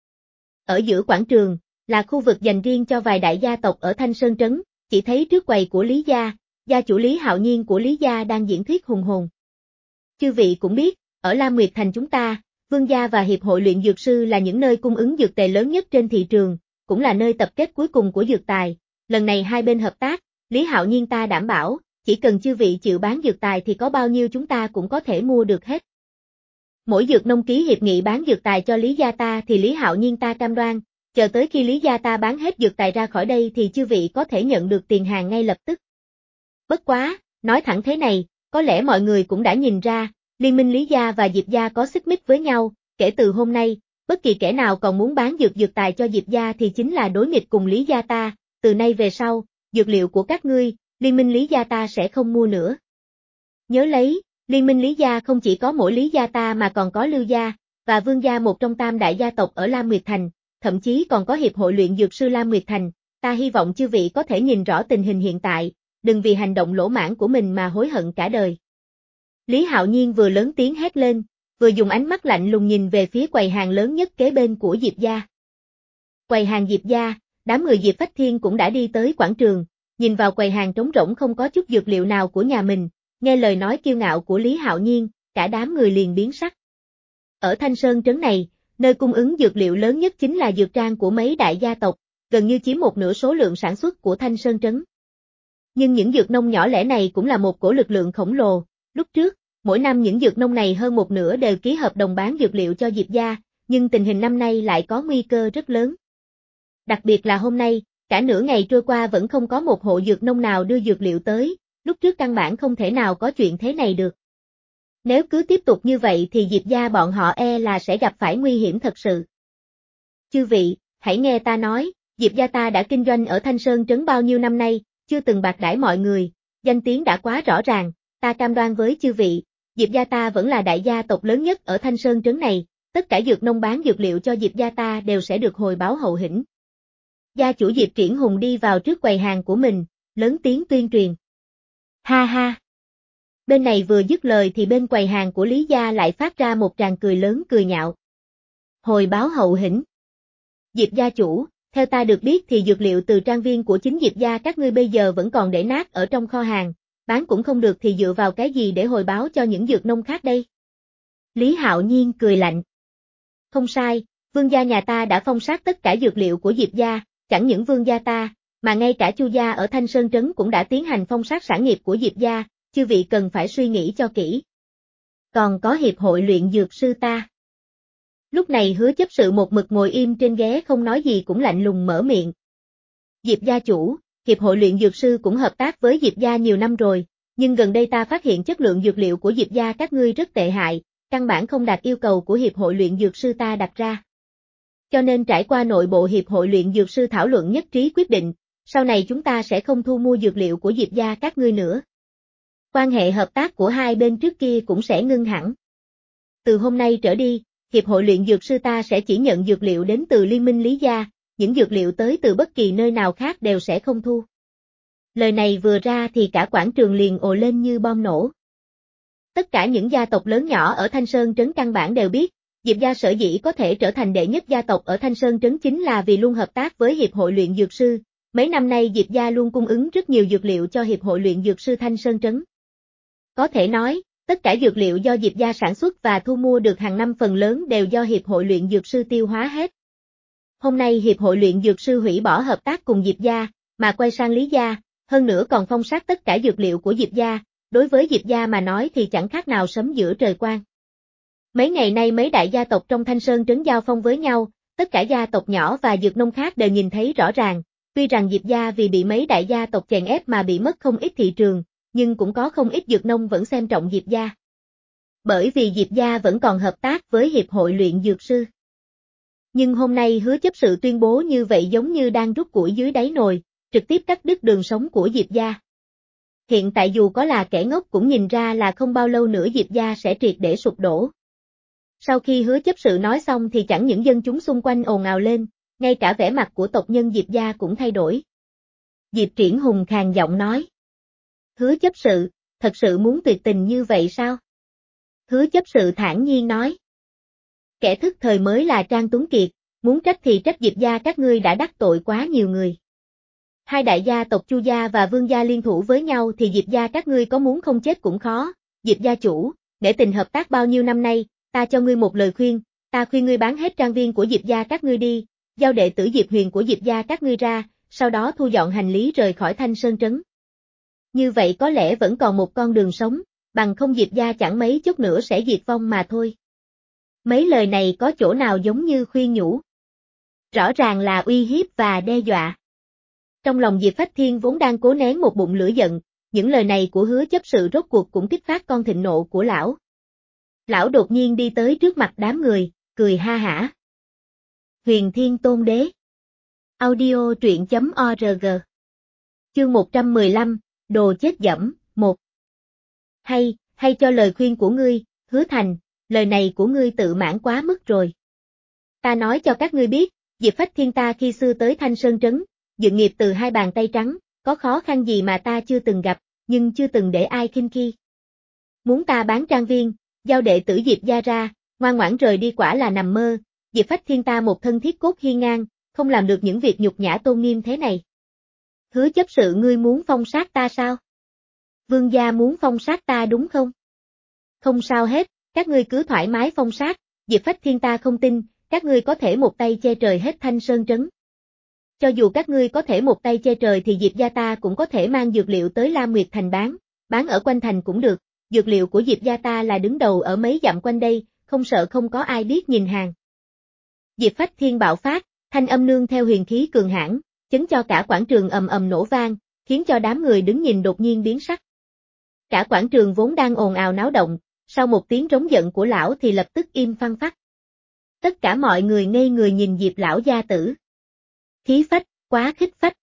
Ở giữa quảng trường, là khu vực dành riêng cho vài đại gia tộc ở Thanh Sơn Trấn, chỉ thấy trước quầy của Lý gia, gia chủ Lý Hạo Nhiên của Lý gia đang diễn thuyết hùng hồn. Chư vị cũng biết, ở Lam Nguyệt Thành chúng ta, Vương gia và Hiệp hội luyện dược sư là những nơi cung ứng dược tề lớn nhất trên thị trường, cũng là nơi tập kết cuối cùng của dược tài. Lần này hai bên hợp tác, Lý Hạo Nhiên ta đảm bảo, chỉ cần chư vị chịu bán dược tài thì có bao nhiêu chúng ta cũng có thể mua được hết. Mỗi dược nông ký hiệp nghị bán dược tài cho Lý gia ta thì Lý Hạo Nhiên ta cam đoan, chờ tới khi Lý gia ta bán hết dược tài ra khỏi đây thì chư vị có thể nhận được tiền hàng ngay lập tức. Bất quá, nói thẳng thế này, có lẽ mọi người cũng đã nhìn ra, liên minh Lý gia và Diệp gia có xích mích với nhau, kể từ hôm nay, bất kỳ kẻ nào còn muốn bán dược dược tài cho Diệp gia thì chính là đối nghịch cùng Lý gia ta, từ nay về sau, dược liệu của các ngươi, liên minh Lý gia ta sẽ không mua nữa. Nhớ lấy, liên minh Lý gia không chỉ có mỗi Lý gia ta mà còn có Lưu gia, và Vương gia một trong tam đại gia tộc ở Lam Nguyệt Thành, thậm chí còn có Hiệp hội luyện dược sư Lam Nguyệt Thành, ta hy vọng chư vị có thể nhìn rõ tình hình hiện tại, đừng vì hành động lỗ mãng của mình mà hối hận cả đời. Lý Hạo Nhiên vừa lớn tiếng hét lên, vừa dùng ánh mắt lạnh lùng nhìn về phía quầy hàng lớn nhất kế bên của Diệp gia. Quầy hàng Diệp gia, đám người Diệp Phách Thiên cũng đã đi tới quảng trường, nhìn vào quầy hàng trống rỗng không có chút dược liệu nào của nhà mình, nghe lời nói kiêu ngạo của Lý Hạo Nhiên, cả đám người liền biến sắc. Ở Thanh Sơn Trấn này, nơi cung ứng dược liệu lớn nhất chính là dược trang của mấy đại gia tộc, gần như chiếm một nửa số lượng sản xuất của Thanh Sơn Trấn. Nhưng những dược nông nhỏ lẻ này cũng là một cổ lực lượng khổng lồ, lúc trước, mỗi năm những dược nông này hơn một nửa đều ký hợp đồng bán dược liệu cho Diệp gia, nhưng tình hình năm nay lại có nguy cơ rất lớn. Đặc biệt là hôm nay, cả nửa ngày trôi qua vẫn không có một hộ dược nông nào đưa dược liệu tới, lúc trước căn bản không thể nào có chuyện thế này được. Nếu cứ tiếp tục như vậy thì Diệp gia bọn họ e là sẽ gặp phải nguy hiểm thật sự. Chư vị, hãy nghe ta nói, Diệp gia ta đã kinh doanh ở Thanh Sơn Trấn bao nhiêu năm nay, chưa từng bạc đãi mọi người, danh tiếng đã quá rõ ràng, ta cam đoan với chư vị, Diệp gia ta vẫn là đại gia tộc lớn nhất ở Thanh Sơn Trấn này, tất cả dược nông bán dược liệu cho Diệp gia ta đều sẽ được hồi báo hậu hĩnh. Gia chủ Diệp Triển Hùng đi vào trước quầy hàng của mình, lớn tiếng tuyên truyền. Ha ha! Bên này vừa dứt lời thì bên quầy hàng của Lý gia lại phát ra một tràng cười lớn cười nhạo. Hồi báo hậu hĩnh. Diệp gia chủ, theo ta được biết thì dược liệu từ trang viên của chính Diệp gia các ngươi bây giờ vẫn còn để nát ở trong kho hàng, bán cũng không được thì dựa vào cái gì để hồi báo cho những dược nông khác đây? Lý Hạo Nhiên cười lạnh. Không sai, vương gia nhà ta đã phong sát tất cả dược liệu của Diệp gia, chẳng những vương gia ta, mà ngay cả Chu gia ở Thanh Sơn Trấn cũng đã tiến hành phong sát sản nghiệp của Diệp gia, chư vị cần phải suy nghĩ cho kỹ. Còn có hiệp hội luyện dược sư ta. Lúc này Hứa chấp sự một mực ngồi im trên ghế không nói gì cũng lạnh lùng mở miệng. Diệp gia chủ, hiệp hội luyện dược sư cũng hợp tác với Diệp gia nhiều năm rồi, nhưng gần đây ta phát hiện chất lượng dược liệu của Diệp gia các ngươi rất tệ hại, căn bản không đạt yêu cầu của hiệp hội luyện dược sư ta đặt ra. Cho nên trải qua nội bộ hiệp hội luyện dược sư thảo luận nhất trí quyết định, sau này chúng ta sẽ không thu mua dược liệu của Diệp gia các ngươi nữa. Quan hệ hợp tác của hai bên trước kia cũng sẽ ngưng hẳn. Từ hôm nay trở đi, hiệp hội luyện dược sư ta sẽ chỉ nhận dược liệu đến từ liên minh Lý gia, những dược liệu tới từ bất kỳ nơi nào khác đều sẽ không thu. Lời này vừa ra thì cả quảng trường liền ồ lên như bom nổ. Tất cả những gia tộc lớn nhỏ ở Thanh Sơn Trấn căn bản đều biết, Diệp gia sở dĩ có thể trở thành đệ nhất gia tộc ở Thanh Sơn Trấn chính là vì luôn hợp tác với hiệp hội luyện dược sư. Mấy năm nay Diệp gia luôn cung ứng rất nhiều dược liệu cho hiệp hội luyện dược sư Thanh Sơn Trấn. Có thể nói, tất cả dược liệu do Diệp gia sản xuất và thu mua được hàng năm phần lớn đều do hiệp hội luyện dược sư tiêu hóa hết. Hôm nay hiệp hội luyện dược sư hủy bỏ hợp tác cùng Diệp gia, mà quay sang Lý gia, hơn nữa còn phong sát tất cả dược liệu của Diệp gia, đối với Diệp gia mà nói thì chẳng khác nào sấm giữa trời quang. Mấy ngày nay mấy đại gia tộc trong Thanh Sơn Trấn giao phong với nhau, tất cả gia tộc nhỏ và dược nông khác đều nhìn thấy rõ ràng, tuy rằng Diệp gia vì bị mấy đại gia tộc chèn ép mà bị mất không ít thị trường, nhưng cũng có không ít dược nông vẫn xem trọng Diệp gia. Bởi vì Diệp gia vẫn còn hợp tác với hiệp hội luyện dược sư. Nhưng hôm nay Hứa chấp sự tuyên bố như vậy giống như đang rút củi dưới đáy nồi, trực tiếp cắt đứt đường sống của Diệp gia. Hiện tại dù có là kẻ ngốc cũng nhìn ra là không bao lâu nữa Diệp gia sẽ triệt để sụp đổ. Sau khi Hứa chấp sự nói xong thì chẳng những dân chúng xung quanh ồn ào lên, ngay cả vẻ mặt của tộc nhân Diệp gia cũng thay đổi. Diệp Triển Hùng khàn giọng nói. Hứa chấp sự, thật sự muốn tuyệt tình như vậy sao? Hứa chấp sự thản nhiên nói. Kẻ thức thời mới là Trang Tuấn Kiệt, muốn trách thì trách Diệp gia các ngươi đã đắc tội quá nhiều người. Hai đại gia tộc Chu gia và Vương gia liên thủ với nhau thì Diệp gia các ngươi có muốn không chết cũng khó. Diệp gia chủ, để tình hợp tác bao nhiêu năm nay, ta cho ngươi một lời khuyên, ta khuyên ngươi bán hết trang viên của Diệp gia các ngươi đi, giao đệ tử Diệp Huyền của Diệp gia các ngươi ra, sau đó thu dọn hành lý rời khỏi Thanh Sơn Trấn. Như vậy có lẽ vẫn còn một con đường sống, bằng không Diệp gia chẳng mấy chốc nữa sẽ diệt vong mà thôi. Mấy lời này có chỗ nào giống như khuyên nhủ? Rõ ràng là uy hiếp và đe dọa. Trong lòng Diệp Phách Thiên vốn đang cố nén một bụng lửa giận, những lời này của Hứa chấp sự rốt cuộc cũng kích phát con thịnh nộ của lão. Lão đột nhiên đi tới trước mặt đám người, cười ha hả. Huyền Thiên Tôn Đế. Audio truyện chấm org. Chương một trăm mười lăm, Đồ chết dẫm, một. Hay, hay cho lời khuyên của ngươi, Hứa Thành, lời này của ngươi tự mãn quá mức rồi. Ta nói cho các ngươi biết, Diệp Phách Thiên ta khi xưa tới Thanh Sơn Trấn, dựng nghiệp từ hai bàn tay trắng, có khó khăn gì mà ta chưa từng gặp, nhưng chưa từng để ai khinh khi. Muốn ta bán trang viên, giao đệ tử Diệp gia ra, ngoan ngoãn rời đi quả là nằm mơ, Diệp Phách Thiên ta một thân thiết cốt hiên ngang, không làm được những việc nhục nhã tôn nghiêm thế này. Hứa chấp sự ngươi muốn phong sát ta sao? Vương gia muốn phong sát ta đúng không? Không sao hết, các ngươi cứ thoải mái phong sát, Diệp Phách Thiên ta không tin, các ngươi có thể một tay che trời hết Thanh Sơn Trấn. Cho dù các ngươi có thể một tay che trời thì Diệp gia ta cũng có thể mang dược liệu tới Lam Nguyệt Thành bán, bán ở quanh thành cũng được, dược liệu của Diệp gia ta là đứng đầu ở mấy dặm quanh đây, không sợ không có ai biết nhìn hàng. Diệp Phách Thiên bạo phát, thanh âm nương theo huyền khí cường hãn, chấn cho cả quảng trường ầm ầm nổ vang, khiến cho đám người đứng nhìn đột nhiên biến sắc. Cả quảng trường vốn đang ồn ào náo động, sau một tiếng rống giận của lão thì lập tức im phăng phắc. Tất cả mọi người ngây người nhìn Diệp lão gia tử. Khí phách, quá khích phách.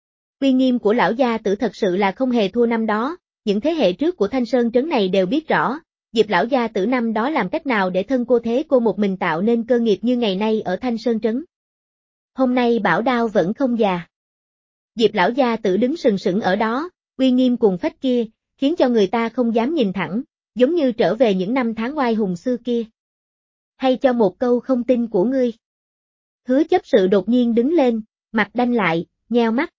Uy nghiêm của lão gia tử thật sự là không hề thua năm đó, những thế hệ trước của Thanh Sơn trấn này đều biết rõ, Diệp lão gia tử năm đó làm cách nào để thân cô thế cô một mình tạo nên cơ nghiệp như ngày nay ở Thanh Sơn trấn. Hôm nay bảo đao vẫn không già. Diệp lão gia tử đứng sừng sững ở đó, uy nghiêm cùng phách kia, khiến cho người ta không dám nhìn thẳng, giống như trở về những năm tháng oai hùng xưa kia. Hay cho một câu không tin của ngươi. Hứa chấp sự đột nhiên đứng lên, mặt đanh lại, nheo mắt.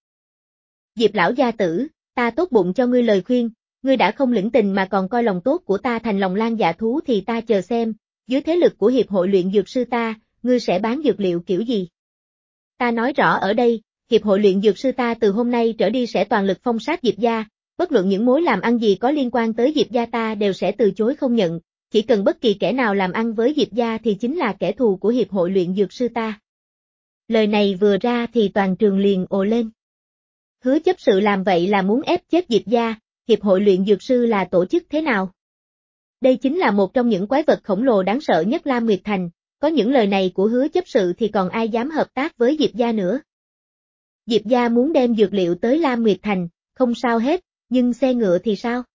Diệp lão gia tử, ta tốt bụng cho ngươi lời khuyên, ngươi đã không lĩnh tình mà còn coi lòng tốt của ta thành lòng lang dạ thú thì ta chờ xem, dưới thế lực của hiệp hội luyện dược sư ta, ngươi sẽ bán dược liệu kiểu gì? Ta nói rõ ở đây, hiệp hội luyện dược sư ta từ hôm nay trở đi sẽ toàn lực phong sát Diệp gia, bất luận những mối làm ăn gì có liên quan tới Diệp gia ta đều sẽ từ chối không nhận, chỉ cần bất kỳ kẻ nào làm ăn với Diệp gia thì chính là kẻ thù của hiệp hội luyện dược sư ta. Lời này vừa ra thì toàn trường liền ồ lên. Hứa chấp sự làm vậy là muốn ép chết Diệp gia, hiệp hội luyện dược sư là tổ chức thế nào? Đây chính là một trong những quái vật khổng lồ đáng sợ nhất Lam Nguyệt Thành, có những lời này của hứa chấp sự thì còn ai dám hợp tác với Diệp gia nữa. Diệp gia muốn đem dược liệu tới Lam Nguyệt Thành, không sao hết, nhưng xe ngựa thì sao?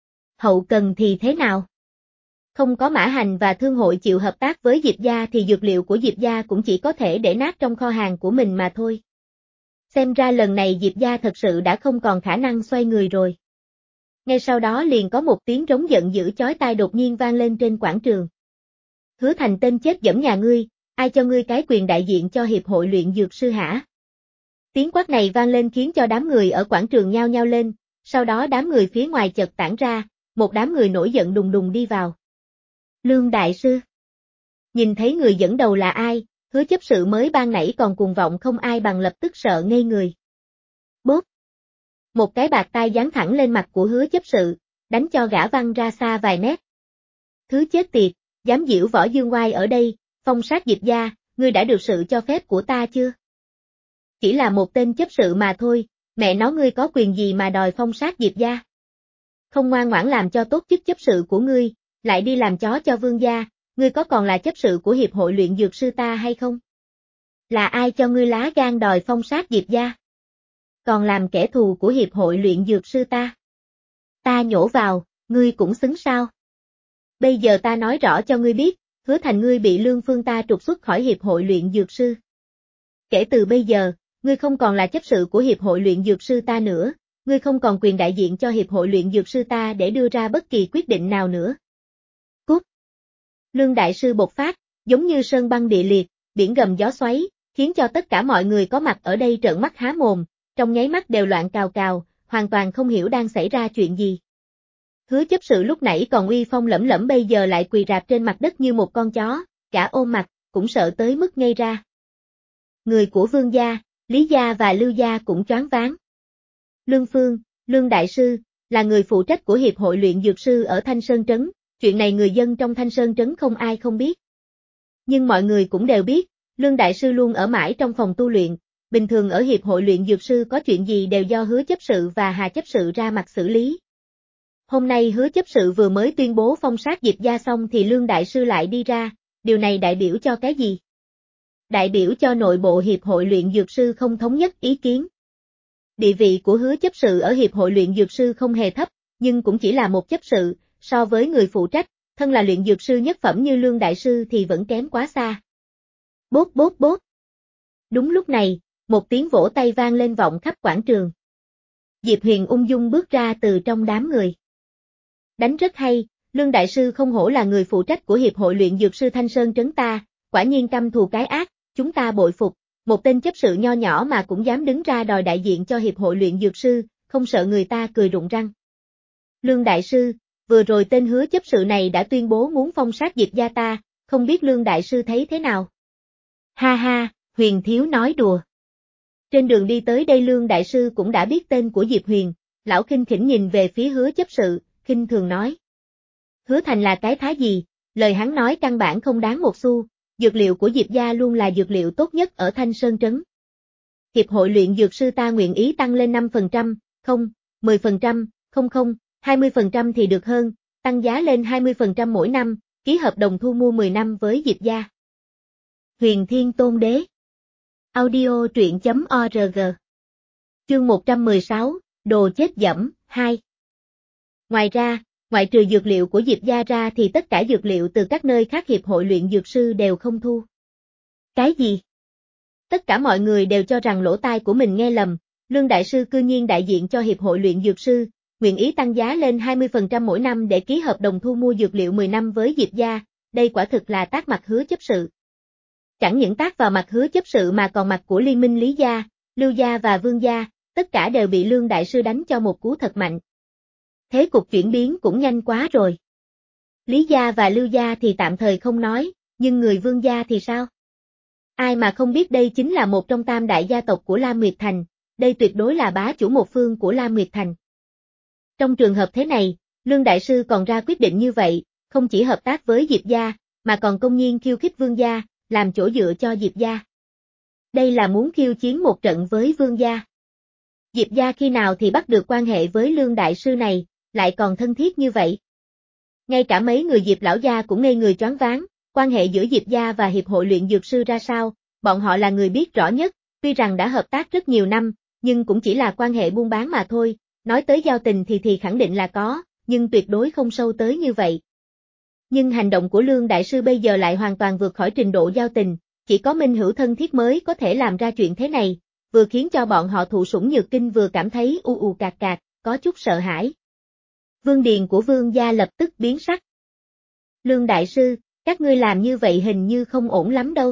Hậu cần thì thế nào? Không có Mã Hành và thương hội chịu hợp tác với Diệp gia thì dược liệu của Diệp gia cũng chỉ có thể để nát trong kho hàng của mình mà thôi. Xem ra lần này Diệp gia thật sự đã không còn khả năng xoay người rồi. Ngay sau đó liền có một tiếng rống giận dữ chói tai đột nhiên vang lên trên quảng trường. Hứa Thành tên chết dẫm nhà ngươi, ai cho ngươi cái quyền đại diện cho hiệp hội luyện dược sư hả? Tiếng quát này vang lên khiến cho đám người ở quảng trường nhao nhao lên, sau đó đám người phía ngoài chợt tản ra, một đám người nổi giận đùng đùng đi vào. Lương đại sư. Nhìn thấy người dẫn đầu là ai, hứa chấp sự mới ban nãy còn cuồng vọng không ai bằng lập tức sợ ngây người. Bốp. Một cái bạt tai giáng thẳng lên mặt của hứa chấp sự, đánh cho gã văng ra xa vài mét. Thứ chết tiệt, dám giễu võ dương oai ở đây, phong sát Diệp gia, ngươi đã được sự cho phép của ta chưa? Chỉ là một tên chấp sự mà thôi, mẹ nó ngươi có quyền gì mà đòi phong sát Diệp gia? Không ngoan ngoãn làm cho tốt chức chấp sự của ngươi, lại đi làm chó cho vương gia, ngươi có còn là chấp sự của hiệp hội luyện dược sư ta hay không? Là ai cho ngươi lá gan đòi phong sát Diệp gia? Còn làm kẻ thù của hiệp hội luyện dược sư ta? Ta nhổ vào, ngươi cũng xứng sao? Bây giờ ta nói rõ cho ngươi biết, Hứa Thành ngươi bị Lương Phương ta trục xuất khỏi hiệp hội luyện dược sư. Kể từ bây giờ, ngươi không còn là chấp sự của hiệp hội luyện dược sư ta nữa, ngươi không còn quyền đại diện cho hiệp hội luyện dược sư ta để đưa ra bất kỳ quyết định nào nữa. Cút! Lương đại sư bộc phát, giống như sơn băng địa liệt, biển gầm gió xoáy, khiến cho tất cả mọi người có mặt ở đây trợn mắt há mồm, trong nháy mắt đều loạn cào cào, hoàn toàn không hiểu đang xảy ra chuyện gì. Hứa chấp sự lúc nãy còn uy phong lẫm lẫm bây giờ lại quỳ rạp trên mặt đất như một con chó, cả ôm mặt, cũng sợ tới mức ngây ra. Người của Vương gia, Lý gia và Lưu gia cũng choáng váng. Lương Phương, Lương đại sư, là người phụ trách của hiệp hội luyện dược sư ở Thanh Sơn trấn, chuyện này người dân trong Thanh Sơn trấn không ai không biết. Nhưng mọi người cũng đều biết, Lương đại sư luôn ở mãi trong phòng tu luyện, bình thường ở hiệp hội luyện dược sư có chuyện gì đều do Hứa chấp sự và Hà chấp sự ra mặt xử lý. Hôm nay Hứa chấp sự vừa mới tuyên bố phong sát Diệp gia xong thì Lương đại sư lại đi ra, điều này đại biểu cho cái gì? Đại biểu cho nội bộ hiệp hội luyện dược sư không thống nhất ý kiến. Địa vị của Hứa chấp sự ở hiệp hội luyện dược sư không hề thấp, nhưng cũng chỉ là một chấp sự, so với người phụ trách, thân là luyện dược sư nhất phẩm như Lương đại sư thì vẫn kém quá xa. Bốp bốp bốp. Đúng lúc này, một tiếng vỗ tay vang lên vọng khắp quảng trường. Diệp Huyền ung dung bước ra từ trong đám người. Đánh rất hay, Lương đại sư không hổ là người phụ trách của hiệp hội luyện dược sư Thanh Sơn trấn ta, quả nhiên căm thù cái ác, chúng ta bội phục, một tên chấp sự nho nhỏ mà cũng dám đứng ra đòi đại diện cho hiệp hội luyện dược sư, không sợ người ta cười rụng răng. Lương đại sư, vừa rồi tên Hứa chấp sự này đã tuyên bố muốn phong sát Diệp gia ta, không biết Lương đại sư thấy thế nào? Ha ha, Huyền thiếu nói đùa. Trên đường đi tới đây Lương đại sư cũng đã biết tên của Diệp Huyền, lão khinh khỉnh nhìn về phía Hứa chấp sự, khinh thường nói. Hứa Thành là cái thá gì, lời hắn nói căn bản không đáng một xu, dược liệu của Diệp gia luôn là dược liệu tốt nhất ở Thanh Sơn trấn. hiệp hội luyện dược sư ta nguyện ý tăng lên năm phần trăm, không, mười phần trăm, không không, hai mươi phần trăm thì được hơn, tăng giá lên hai mươi phần trăm mỗi năm, ký hợp đồng thu mua mười năm với Diệp gia. Huyền Thiên Tôn Đế. Audio truyện chấm org. Chương một trăm mười sáu, Đồ chết dẫm, hai. Ngoài ra, ngoại trừ dược liệu của Diệp gia ra thì tất cả dược liệu từ các nơi khác hiệp hội luyện dược sư đều không thu. Cái gì? Tất cả mọi người đều cho rằng lỗ tai của mình nghe lầm, Lương đại sư cư nhiên đại diện cho hiệp hội luyện dược sư, nguyện ý tăng giá lên hai mươi phần trăm mỗi năm để ký hợp đồng thu mua dược liệu mười năm với Diệp gia, đây quả thực là tác mặt hứa chấp sự. Chẳng những tác vào mặt hứa chấp sự mà còn mặt của liên minh Lý gia, Lưu gia và Vương gia, tất cả đều bị Lương đại sư đánh cho một cú thật mạnh. Thế cục chuyển biến cũng nhanh quá rồi. Lý gia và Lưu gia thì tạm thời không nói, nhưng người Vương gia thì sao? Ai mà không biết đây chính là một trong tam đại gia tộc của Lam Nguyệt Thành, đây tuyệt đối là bá chủ một phương của Lam Nguyệt Thành. Trong trường hợp thế này, Lương đại sư còn ra quyết định như vậy, không chỉ hợp tác với Diệp gia, mà còn công nhiên khiêu khích Vương gia, làm chỗ dựa cho Diệp gia. Đây là muốn khiêu chiến một trận với Vương gia. Diệp gia khi nào thì bắt được quan hệ với Lương đại sư này, lại còn thân thiết như vậy. Ngay cả mấy người Diệp lão gia cũng ngây người choáng váng, quan hệ giữa Diệp gia và hiệp hội luyện dược sư ra sao, bọn họ là người biết rõ nhất, tuy rằng đã hợp tác rất nhiều năm, nhưng cũng chỉ là quan hệ buôn bán mà thôi, nói tới giao tình thì thì khẳng định là có, nhưng tuyệt đối không sâu tới như vậy. Nhưng hành động của Lương đại sư bây giờ lại hoàn toàn vượt khỏi trình độ giao tình, chỉ có minh hữu thân thiết mới có thể làm ra chuyện thế này, vừa khiến cho bọn họ thụ sủng nhược kinh vừa cảm thấy u u cạc cạc, có chút sợ hãi. Vương điền của Vương gia lập tức biến sắc. Lương đại sư, các ngươi làm như vậy hình như không ổn lắm đâu.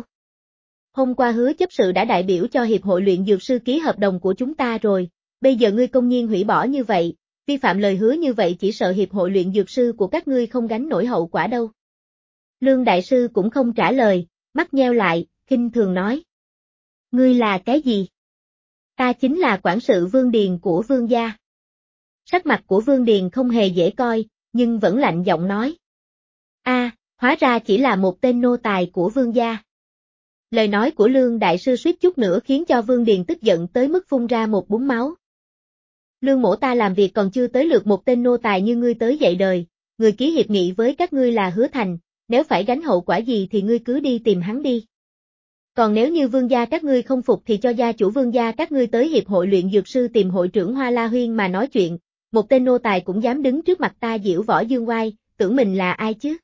Hôm qua hứa chấp sự đã đại biểu cho hiệp hội luyện dược sư ký hợp đồng của chúng ta rồi, bây giờ ngươi công nhiên hủy bỏ như vậy, vi phạm lời hứa như vậy chỉ sợ hiệp hội luyện dược sư của các ngươi không gánh nổi hậu quả đâu. Lương đại sư cũng không trả lời, mắt nheo lại, khinh thường nói. Ngươi là cái gì? Ta chính là quản sự Vương điền của Vương gia. Sắc mặt của Vương điền không hề dễ coi, nhưng vẫn lạnh giọng nói. A, hóa ra chỉ là một tên nô tài của Vương gia. Lời nói của Lương đại sư suýt chút nữa khiến cho Vương điền tức giận tới mức phun ra một búng máu. Lương mỗ ta làm việc còn chưa tới lượt một tên nô tài như ngươi tới dạy đời, người ký hiệp nghị với các ngươi là Hứa Thành, nếu phải gánh hậu quả gì thì ngươi cứ đi tìm hắn đi. Còn nếu như Vương gia các ngươi không phục thì cho gia chủ Vương gia các ngươi tới hiệp hội luyện dược sư tìm hội trưởng Hoa La Huyên mà nói chuyện, một tên nô tài cũng dám đứng trước mặt ta diễu võ dương oai, tưởng mình là ai chứ?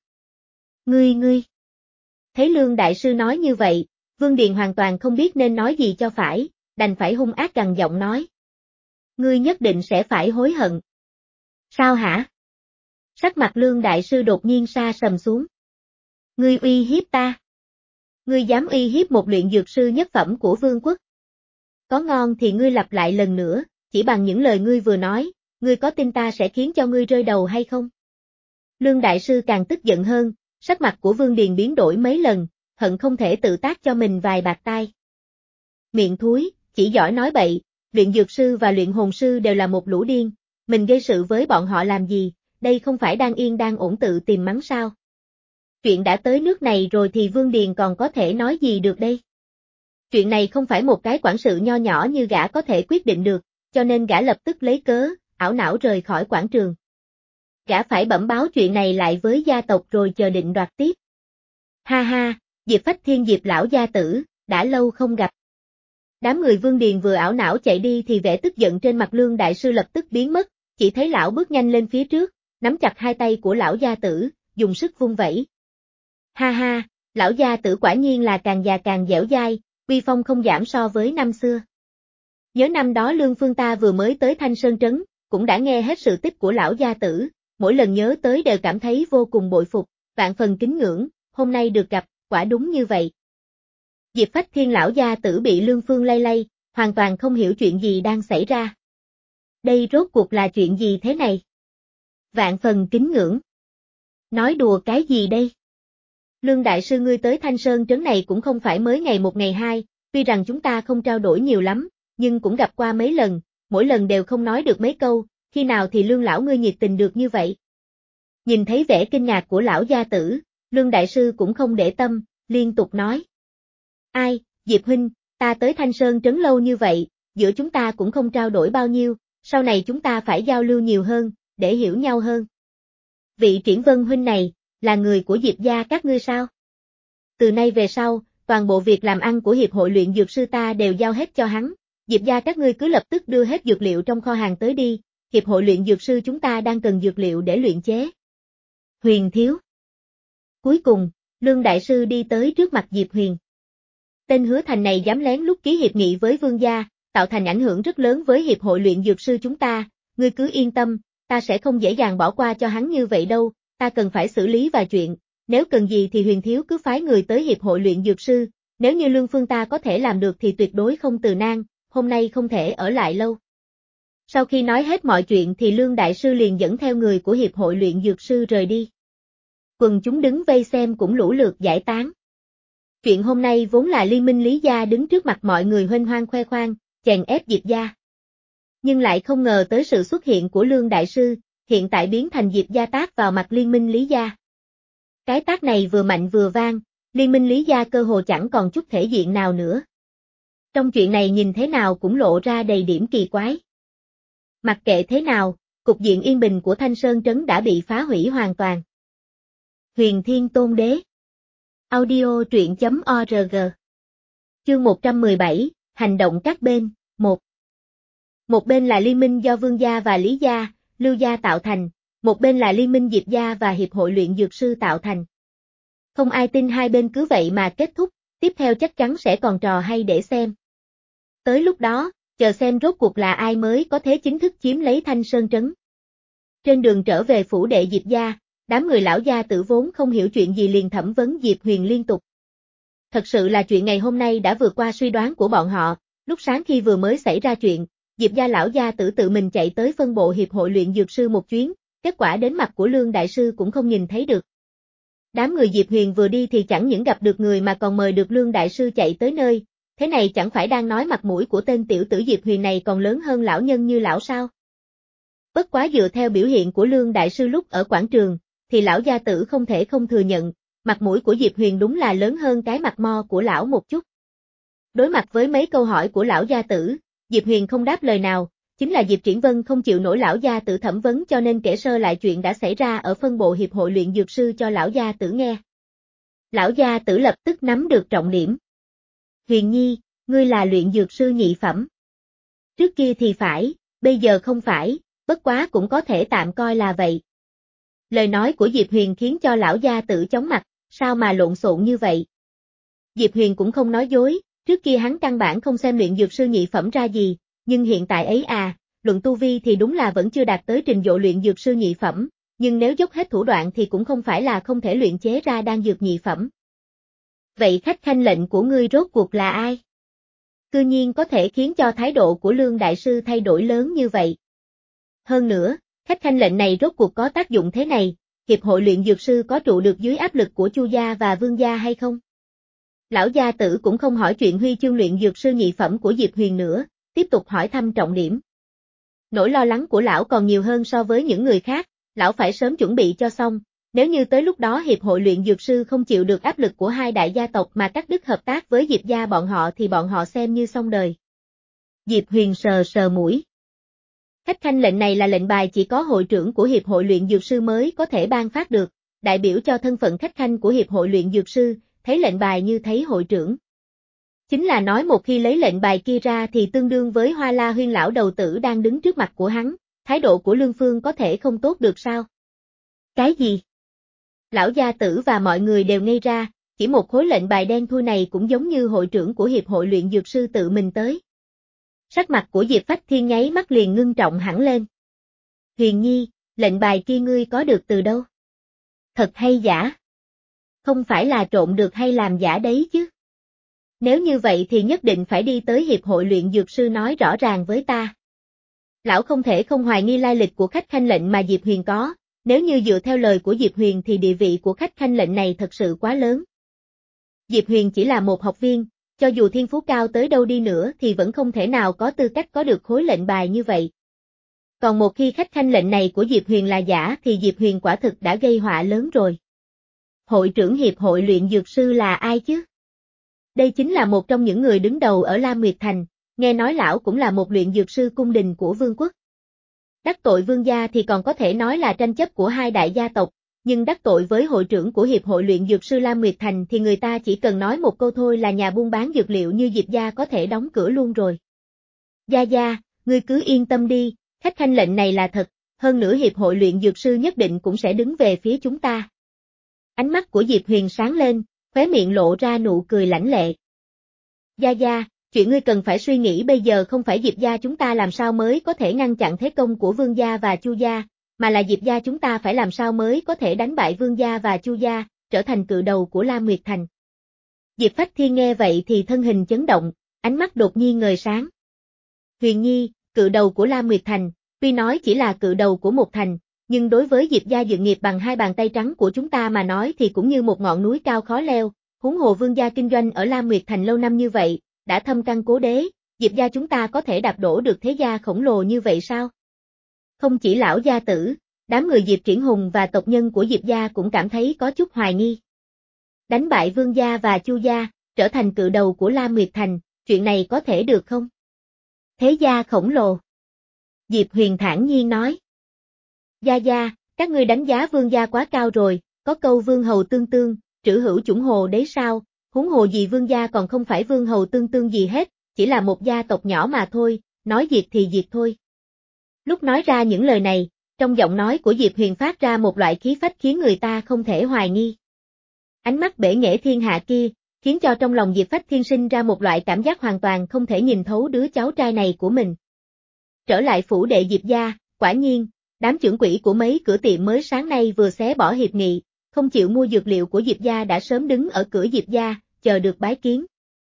Ngươi ngươi. Thấy Lương đại sư nói như vậy, Vương điền hoàn toàn không biết nên nói gì cho phải, đành phải hung ác gằn giọng nói. Ngươi nhất định sẽ phải hối hận. Sao hả? Sắc mặt Lương đại sư đột nhiên sa sầm xuống. Ngươi uy hiếp ta. Ngươi dám uy hiếp một luyện dược sư nhất phẩm của vương quốc. Có ngon thì ngươi lặp lại lần nữa, chỉ bằng những lời ngươi vừa nói, ngươi có tin ta sẽ khiến cho ngươi rơi đầu hay không? Lương đại sư càng tức giận hơn, sắc mặt của Vương điền biến đổi mấy lần, hận không thể tự tác cho mình vài bạt tai. Miệng thúi, chỉ giỏi nói bậy, luyện dược sư và luyện hồn sư đều là một lũ điên, mình gây sự với bọn họ làm gì, đây không phải đang yên đang ổn tự tìm mắng sao? Chuyện đã tới nước này rồi thì Vương điền còn có thể nói gì được đây? Chuyện này không phải một cái quản sự nho nhỏ như gã có thể quyết định được, cho nên gã lập tức lấy cớ, ảo não rời khỏi quảng trường. Gã phải bẩm báo chuyện này lại với gia tộc rồi chờ định đoạt tiếp. Ha ha, Diệp Phách Thiên Diệp lão gia tử, đã lâu không gặp. Đám người Vương điền vừa ảo não chạy đi thì vẻ tức giận trên mặt Lương đại sư lập tức biến mất, chỉ thấy lão bước nhanh lên phía trước, nắm chặt hai tay của lão gia tử, dùng sức vung vẩy. Ha ha, lão gia tử quả nhiên là càng già càng dẻo dai, uy phong không giảm so với năm xưa. Nhớ năm đó Lương Phương ta vừa mới tới Thanh Sơn Trấn, cũng đã nghe hết sự tích của lão gia tử, mỗi lần nhớ tới đều cảm thấy vô cùng bội phục, vạn phần kính ngưỡng, hôm nay được gặp, quả đúng như vậy. Diệp Phách Thiên lão gia tử bị Lương Phương lay lay, hoàn toàn không hiểu chuyện gì đang xảy ra. Đây rốt cuộc là chuyện gì thế này? Vạn phần kính ngưỡng. Nói đùa cái gì đây? Lương đại sư ngươi tới Thanh Sơn Trấn này cũng không phải mới ngày một ngày hai, tuy rằng chúng ta không trao đổi nhiều lắm, nhưng cũng gặp qua mấy lần, mỗi lần đều không nói được mấy câu, khi nào thì Lương lão ngươi nhiệt tình được như vậy? Nhìn thấy vẻ kinh ngạc của lão gia tử, Lương đại sư cũng không để tâm, liên tục nói. Ai, Diệp huynh, ta tới Thanh Sơn Trấn lâu như vậy, giữa chúng ta cũng không trao đổi bao nhiêu, sau này chúng ta phải giao lưu nhiều hơn, để hiểu nhau hơn. Vị Triển Vân huynh này, là người của Diệp gia các ngươi sao? Từ nay về sau, toàn bộ việc làm ăn của Hiệp hội luyện dược sư ta đều giao hết cho hắn, Diệp gia các ngươi cứ lập tức đưa hết dược liệu trong kho hàng tới đi, Hiệp hội luyện dược sư chúng ta đang cần dược liệu để luyện chế. Huyền thiếu. Cuối cùng, Lương Đại Sư đi tới trước mặt Diệp Huyền. Tên Hứa Thành này dám lén lút ký hiệp nghị với Vương gia, tạo thành ảnh hưởng rất lớn với Hiệp hội luyện dược sư chúng ta, ngươi cứ yên tâm, ta sẽ không dễ dàng bỏ qua cho hắn như vậy đâu, ta cần phải xử lý vài chuyện, nếu cần gì thì Huyền thiếu cứ phái người tới Hiệp hội luyện dược sư, nếu như Lương Phương ta có thể làm được thì tuyệt đối không từ nan, hôm nay không thể ở lại lâu. Sau khi nói hết mọi chuyện thì Lương Đại Sư liền dẫn theo người của Hiệp hội luyện dược sư rời đi. Quần chúng đứng vây xem cũng lũ lượt giải tán. Chuyện hôm nay vốn là liên minh Lý gia đứng trước mặt mọi người huênh hoang khoe khoang, chèn ép Diệp gia. Nhưng lại không ngờ tới sự xuất hiện của Lương Đại Sư, hiện tại biến thành Diệp gia tát vào mặt liên minh Lý gia. Cái tát này vừa mạnh vừa vang, liên minh Lý gia cơ hồ chẳng còn chút thể diện nào nữa. Trong chuyện này nhìn thế nào cũng lộ ra đầy điểm kỳ quái. Mặc kệ thế nào, cục diện yên bình của Thanh Sơn Trấn đã bị phá hủy hoàn toàn. Huyền Thiên Tôn Đế. Audio truyện chấm org. Chương một trăm mười bảy, Hành động các bên, một. Một bên là liên minh do Vương gia và Lý gia, Lưu gia tạo thành, một bên là liên minh Diệp gia và Hiệp hội luyện dược sư tạo thành. Không ai tin hai bên cứ vậy mà kết thúc, tiếp theo chắc chắn sẽ còn trò hay để xem. Tới lúc đó, chờ xem rốt cuộc là ai mới có thể chính thức chiếm lấy Thanh Sơn Trấn. Trên đường trở về phủ đệ Diệp gia, đám người lão gia tử vốn không hiểu chuyện gì liền thẩm vấn Diệp Huyền liên tục. Thật sự là chuyện ngày hôm nay đã vượt qua suy đoán của bọn họ, lúc sáng khi vừa mới xảy ra chuyện, Diệp gia lão gia tử tự mình chạy tới phân bộ Hiệp hội luyện dược sư một chuyến, kết quả đến mặt của Lương Đại Sư cũng không nhìn thấy được. Đám người Diệp Huyền vừa đi thì chẳng những gặp được người mà còn mời được Lương Đại Sư chạy tới nơi, thế này chẳng phải đang nói mặt mũi của tên tiểu tử Diệp Huyền này còn lớn hơn lão nhân như lão sao? Bất quá dựa theo biểu hiện của Lương Đại Sư lúc ở quảng trường, thì lão gia tử không thể không thừa nhận, mặt mũi của Diệp Huyền đúng là lớn hơn cái mặt mo của lão một chút. Đối mặt với mấy câu hỏi của lão gia tử, Diệp Huyền không đáp lời nào, chính là Diệp Triển Vân không chịu nổi lão gia tử thẩm vấn cho nên kể sơ lại chuyện đã xảy ra ở phân bộ Hiệp hội luyện dược sư cho lão gia tử nghe. Lão gia tử lập tức nắm được trọng điểm. Huyền Nhi, ngươi là luyện dược sư nhị phẩm. Trước kia thì phải, bây giờ không phải, bất quá cũng có thể tạm coi là vậy. Lời nói của Diệp Huyền khiến cho lão gia tử chóng mặt, sao mà lộn xộn như vậy? Diệp Huyền cũng không nói dối, trước kia hắn căn bản không xem luyện dược sư nhị phẩm ra gì, nhưng hiện tại ấy à, luận tu vi thì đúng là vẫn chưa đạt tới trình độ luyện dược sư nhị phẩm, nhưng nếu dốc hết thủ đoạn thì cũng không phải là không thể luyện chế ra đan dược nhị phẩm. Vậy khách khanh lệnh của ngươi rốt cuộc là ai? Cư nhiên có thể khiến cho thái độ của Lương Đại Sư thay đổi lớn như vậy. Hơn nữa, khách khanh lệnh này rốt cuộc có tác dụng thế này, Hiệp hội luyện dược sư có trụ được dưới áp lực của Chu gia và Vương gia hay không? Lão gia tử cũng không hỏi chuyện huy chương luyện dược sư nhị phẩm của Diệp Huyền nữa, tiếp tục hỏi thăm trọng điểm. Nỗi lo lắng của lão còn nhiều hơn so với những người khác, lão phải sớm chuẩn bị cho xong, nếu như tới lúc đó Hiệp hội luyện dược sư không chịu được áp lực của hai đại gia tộc mà cắt đứt hợp tác với Diệp gia bọn họ thì bọn họ xem như xong đời. Diệp Huyền sờ sờ mũi. Khách khanh lệnh này là lệnh bài chỉ có hội trưởng của Hiệp hội luyện dược sư mới có thể ban phát được, đại biểu cho thân phận khách khanh của Hiệp hội luyện dược sư, thấy lệnh bài như thấy hội trưởng. Chính là nói một khi lấy lệnh bài kia ra thì tương đương với Hoa La Huyên lão đầu tử đang đứng trước mặt của hắn, thái độ của Lương Phương có thể không tốt được sao? Cái gì? Lão gia tử và mọi người đều ngây ra, chỉ một khối lệnh bài đen thui này cũng giống như hội trưởng của Hiệp hội luyện dược sư tự mình tới. Sắc mặt của Diệp Phách Thiên nháy mắt liền ngưng trọng hẳn lên. Huyền Nhi, lệnh bài kia ngươi có được từ đâu? Thật hay giả? Không phải là trộn được hay làm giả đấy chứ? Nếu như vậy thì nhất định phải đi tới Hiệp hội luyện dược sư nói rõ ràng với ta. Lão không thể không hoài nghi lai lịch của khách khanh lệnh mà Diệp Huyền có, nếu như dựa theo lời của Diệp Huyền thì địa vị của khách khanh lệnh này thật sự quá lớn. Diệp Huyền chỉ là một học viên, cho dù thiên phú cao tới đâu đi nữa thì vẫn không thể nào có tư cách có được khối lệnh bài như vậy. Còn một khi khách khanh lệnh này của Diệp Huyền là giả thì Diệp Huyền quả thực đã gây họa lớn rồi. Hội trưởng Hiệp hội luyện dược sư là ai chứ? Đây chính là một trong những người đứng đầu ở Lam Nguyệt Thành, nghe nói lão cũng là một luyện dược sư cung đình của vương quốc. Đắc tội vương gia thì còn có thể nói là tranh chấp của hai đại gia tộc, nhưng đắc tội với hội trưởng của Hiệp hội luyện dược sư Lam Nguyệt Thành thì người ta chỉ cần nói một câu thôi là nhà buôn bán dược liệu như Diệp gia có thể đóng cửa luôn rồi. Gia Gia, ngươi cứ yên tâm đi, khách khanh lệnh này là thật, hơn nữa Hiệp hội luyện dược sư nhất định cũng sẽ đứng về phía chúng ta. Ánh mắt của Diệp Huyền sáng lên, khóe miệng lộ ra nụ cười lãnh lệ. Gia Gia, chuyện ngươi cần phải suy nghĩ bây giờ không phải Diệp gia chúng ta làm sao mới có thể ngăn chặn thế công của Vương gia và Chu gia, mà là Diệp gia chúng ta phải làm sao mới có thể đánh bại Vương gia và Chu gia, trở thành cự đầu của Lam Nguyệt Thành. Diệp Phách Thiên nghe vậy thì thân hình chấn động, ánh mắt đột nhiên ngời sáng. Huyền Nhi, cự đầu của Lam Nguyệt Thành, tuy nói chỉ là cự đầu của một thành, nhưng đối với Diệp gia dựng nghiệp bằng hai bàn tay trắng của chúng ta mà nói thì cũng như một ngọn núi cao khó leo, huống hồ Vương gia kinh doanh ở Lam Nguyệt Thành lâu năm như vậy, đã thâm căn cố đế, Diệp gia chúng ta có thể đạp đổ được thế gia khổng lồ như vậy sao? Không chỉ lão gia tử, đám người Diệp Triển Hùng và tộc nhân của Diệp gia cũng cảm thấy có chút hoài nghi. Đánh bại Vương gia và Chu gia, trở thành cự đầu của Lam Nguyệt Thành, chuyện này có thể được không? Thế gia khổng lồ. Diệp Huyền thản nhiên nói. Gia Gia, các ngươi đánh giá Vương gia quá cao rồi, có câu Vương hầu tương tương, trữ hữu chủng hồ đấy sao, huống hồ gì Vương gia còn không phải Vương hầu tương tương gì hết, chỉ là một gia tộc nhỏ mà thôi, nói diệt thì diệt thôi. Lúc nói ra những lời này, trong giọng nói của Diệp Huyền phát ra một loại khí phách khiến người ta không thể hoài nghi. Ánh mắt bể nghệ thiên hạ kia, khiến cho trong lòng Diệp Phách Thiên sinh ra một loại cảm giác hoàn toàn không thể nhìn thấu đứa cháu trai này của mình. Trở lại phủ đệ Diệp gia, quả nhiên, đám trưởng quỹ của mấy cửa tiệm mới sáng nay vừa xé bỏ hiệp nghị, không chịu mua dược liệu của Diệp gia đã sớm đứng ở cửa Diệp gia, chờ được bái kiến.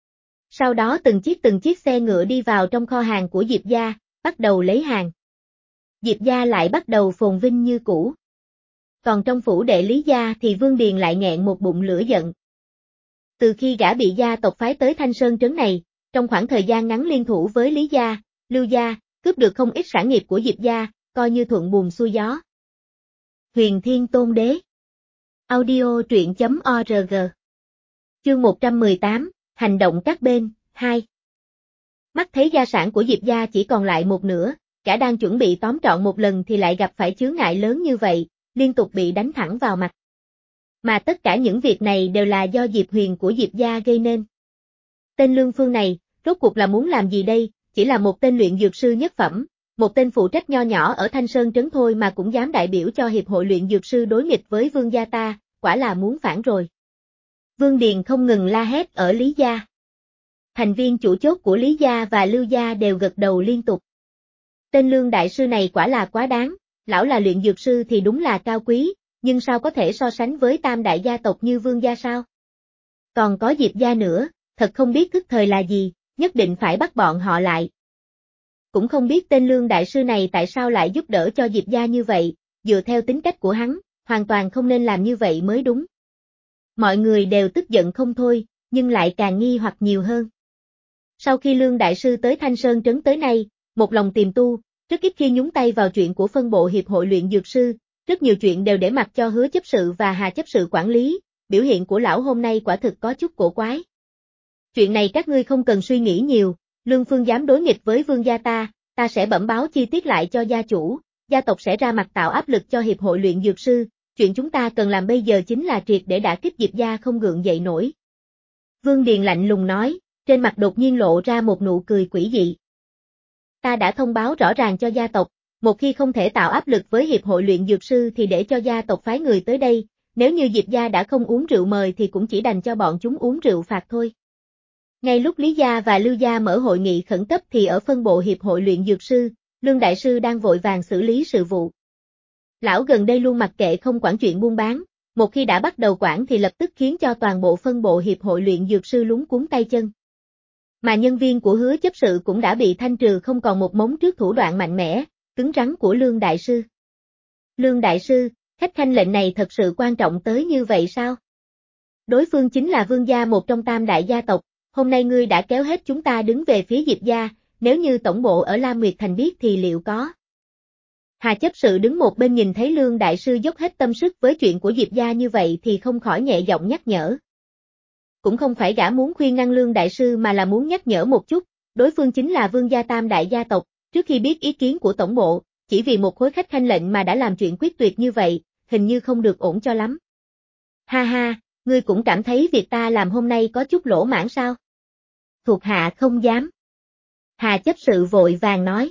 Sau đó từng chiếc từng chiếc xe ngựa đi vào trong kho hàng của Diệp gia, bắt đầu lấy hàng. Diệp gia lại bắt đầu phồn vinh như cũ. Còn trong phủ đệ Lý gia thì Vương Điền lại nghẹn một bụng lửa giận. Từ khi gã bị gia tộc phái tới Thanh Sơn trấn này, trong khoảng thời gian ngắn liên thủ với Lý gia, Lưu gia, cướp được không ít sản nghiệp của Diệp gia, coi như thuận buồm xuôi gió. Huyền Thiên Tôn Đế. Audio truyện chấm org. Chương một trăm mười tám, hành động các bên, hai. Mắt thấy gia sản của Diệp gia chỉ còn lại một nửa, cả đang chuẩn bị tóm trọn một lần thì lại gặp phải chướng ngại lớn như vậy, liên tục bị đánh thẳng vào mặt. Mà tất cả những việc này đều là do Diệp Huyền của Diệp gia gây nên. Tên Lương Phương này, rốt cuộc là muốn làm gì đây, chỉ là một tên luyện dược sư nhất phẩm, một tên phụ trách nho nhỏ ở Thanh Sơn trấn thôi mà cũng dám đại biểu cho Hiệp hội luyện dược sư đối nghịch với Vương gia ta, quả là muốn phản rồi. Vương Điền không ngừng la hét ở Lý gia. Thành viên chủ chốt của Lý gia và Lưu gia đều gật đầu liên tục. Tên Lương đại sư này quả là quá đáng, lão là luyện dược sư thì đúng là cao quý, nhưng sao có thể so sánh với tam đại gia tộc như Vương gia sao? Còn có Diệp gia nữa, thật không biết thức thời là gì, nhất định phải bắt bọn họ lại. Cũng không biết tên Lương đại sư này tại sao lại giúp đỡ cho Diệp gia như vậy, dựa theo tính cách của hắn, hoàn toàn không nên làm như vậy mới đúng. Mọi người đều tức giận không thôi, nhưng lại càng nghi hoặc nhiều hơn. Sau khi Lương đại sư tới Thanh Sơn trấn tới nay, một lòng tìm tu, rất ít khi nhúng tay vào chuyện của phân bộ Hiệp hội luyện dược sư, rất nhiều chuyện đều để mặc cho Hứa chấp sự và Hà chấp sự quản lý, biểu hiện của lão hôm nay quả thực có chút cổ quái. Chuyện này các ngươi không cần suy nghĩ nhiều, Lương Phương dám đối nghịch với Vương gia ta, ta sẽ bẩm báo chi tiết lại cho gia chủ, gia tộc sẽ ra mặt tạo áp lực cho Hiệp hội luyện dược sư, chuyện chúng ta cần làm bây giờ chính là triệt để đả kích Diệp gia không gượng dậy nổi. Vương Điền lạnh lùng nói, trên mặt đột nhiên lộ ra một nụ cười quỷ dị. Ta đã thông báo rõ ràng cho gia tộc, một khi không thể tạo áp lực với Hiệp hội luyện dược sư thì để cho gia tộc phái người tới đây, nếu như Diệp gia đã không uống rượu mời thì cũng chỉ đành cho bọn chúng uống rượu phạt thôi. Ngay lúc Lý gia và Lưu gia mở hội nghị khẩn cấp thì ở phân bộ Hiệp hội luyện dược sư, Lương đại sư đang vội vàng xử lý sự vụ. Lão gần đây luôn mặc kệ không quản chuyện buôn bán, một khi đã bắt đầu quản thì lập tức khiến cho toàn bộ phân bộ Hiệp hội luyện dược sư lúng cuống tay chân. Mà nhân viên của Hứa chấp sự cũng đã bị thanh trừ không còn một mống trước thủ đoạn mạnh mẽ, cứng rắn của Lương đại sư. Lương đại sư, khách khanh lệnh này thật sự quan trọng tới như vậy sao? Đối phương chính là Vương gia một trong tam đại gia tộc, hôm nay ngươi đã kéo hết chúng ta đứng về phía Diệp gia, nếu như tổng bộ ở Lam Nguyệt Thành biết thì liệu có? Hà chấp sự đứng một bên nhìn thấy Lương đại sư dốc hết tâm sức với chuyện của Diệp gia như vậy thì không khỏi nhẹ giọng nhắc nhở. cũng không phải gã muốn khuyên ngăn Lương Đại Sư mà là muốn nhắc nhở một chút, đối phương chính là Vương gia tam đại gia tộc, trước khi biết ý kiến của tổng bộ, chỉ vì một khối khách khanh lệnh mà đã làm chuyện quyết tuyệt như vậy, hình như không được ổn cho lắm. Ha ha, ngươi cũng cảm thấy việc ta làm hôm nay có chút lỗ mãng sao? Thuộc hạ không dám. Hà chấp sự vội vàng nói.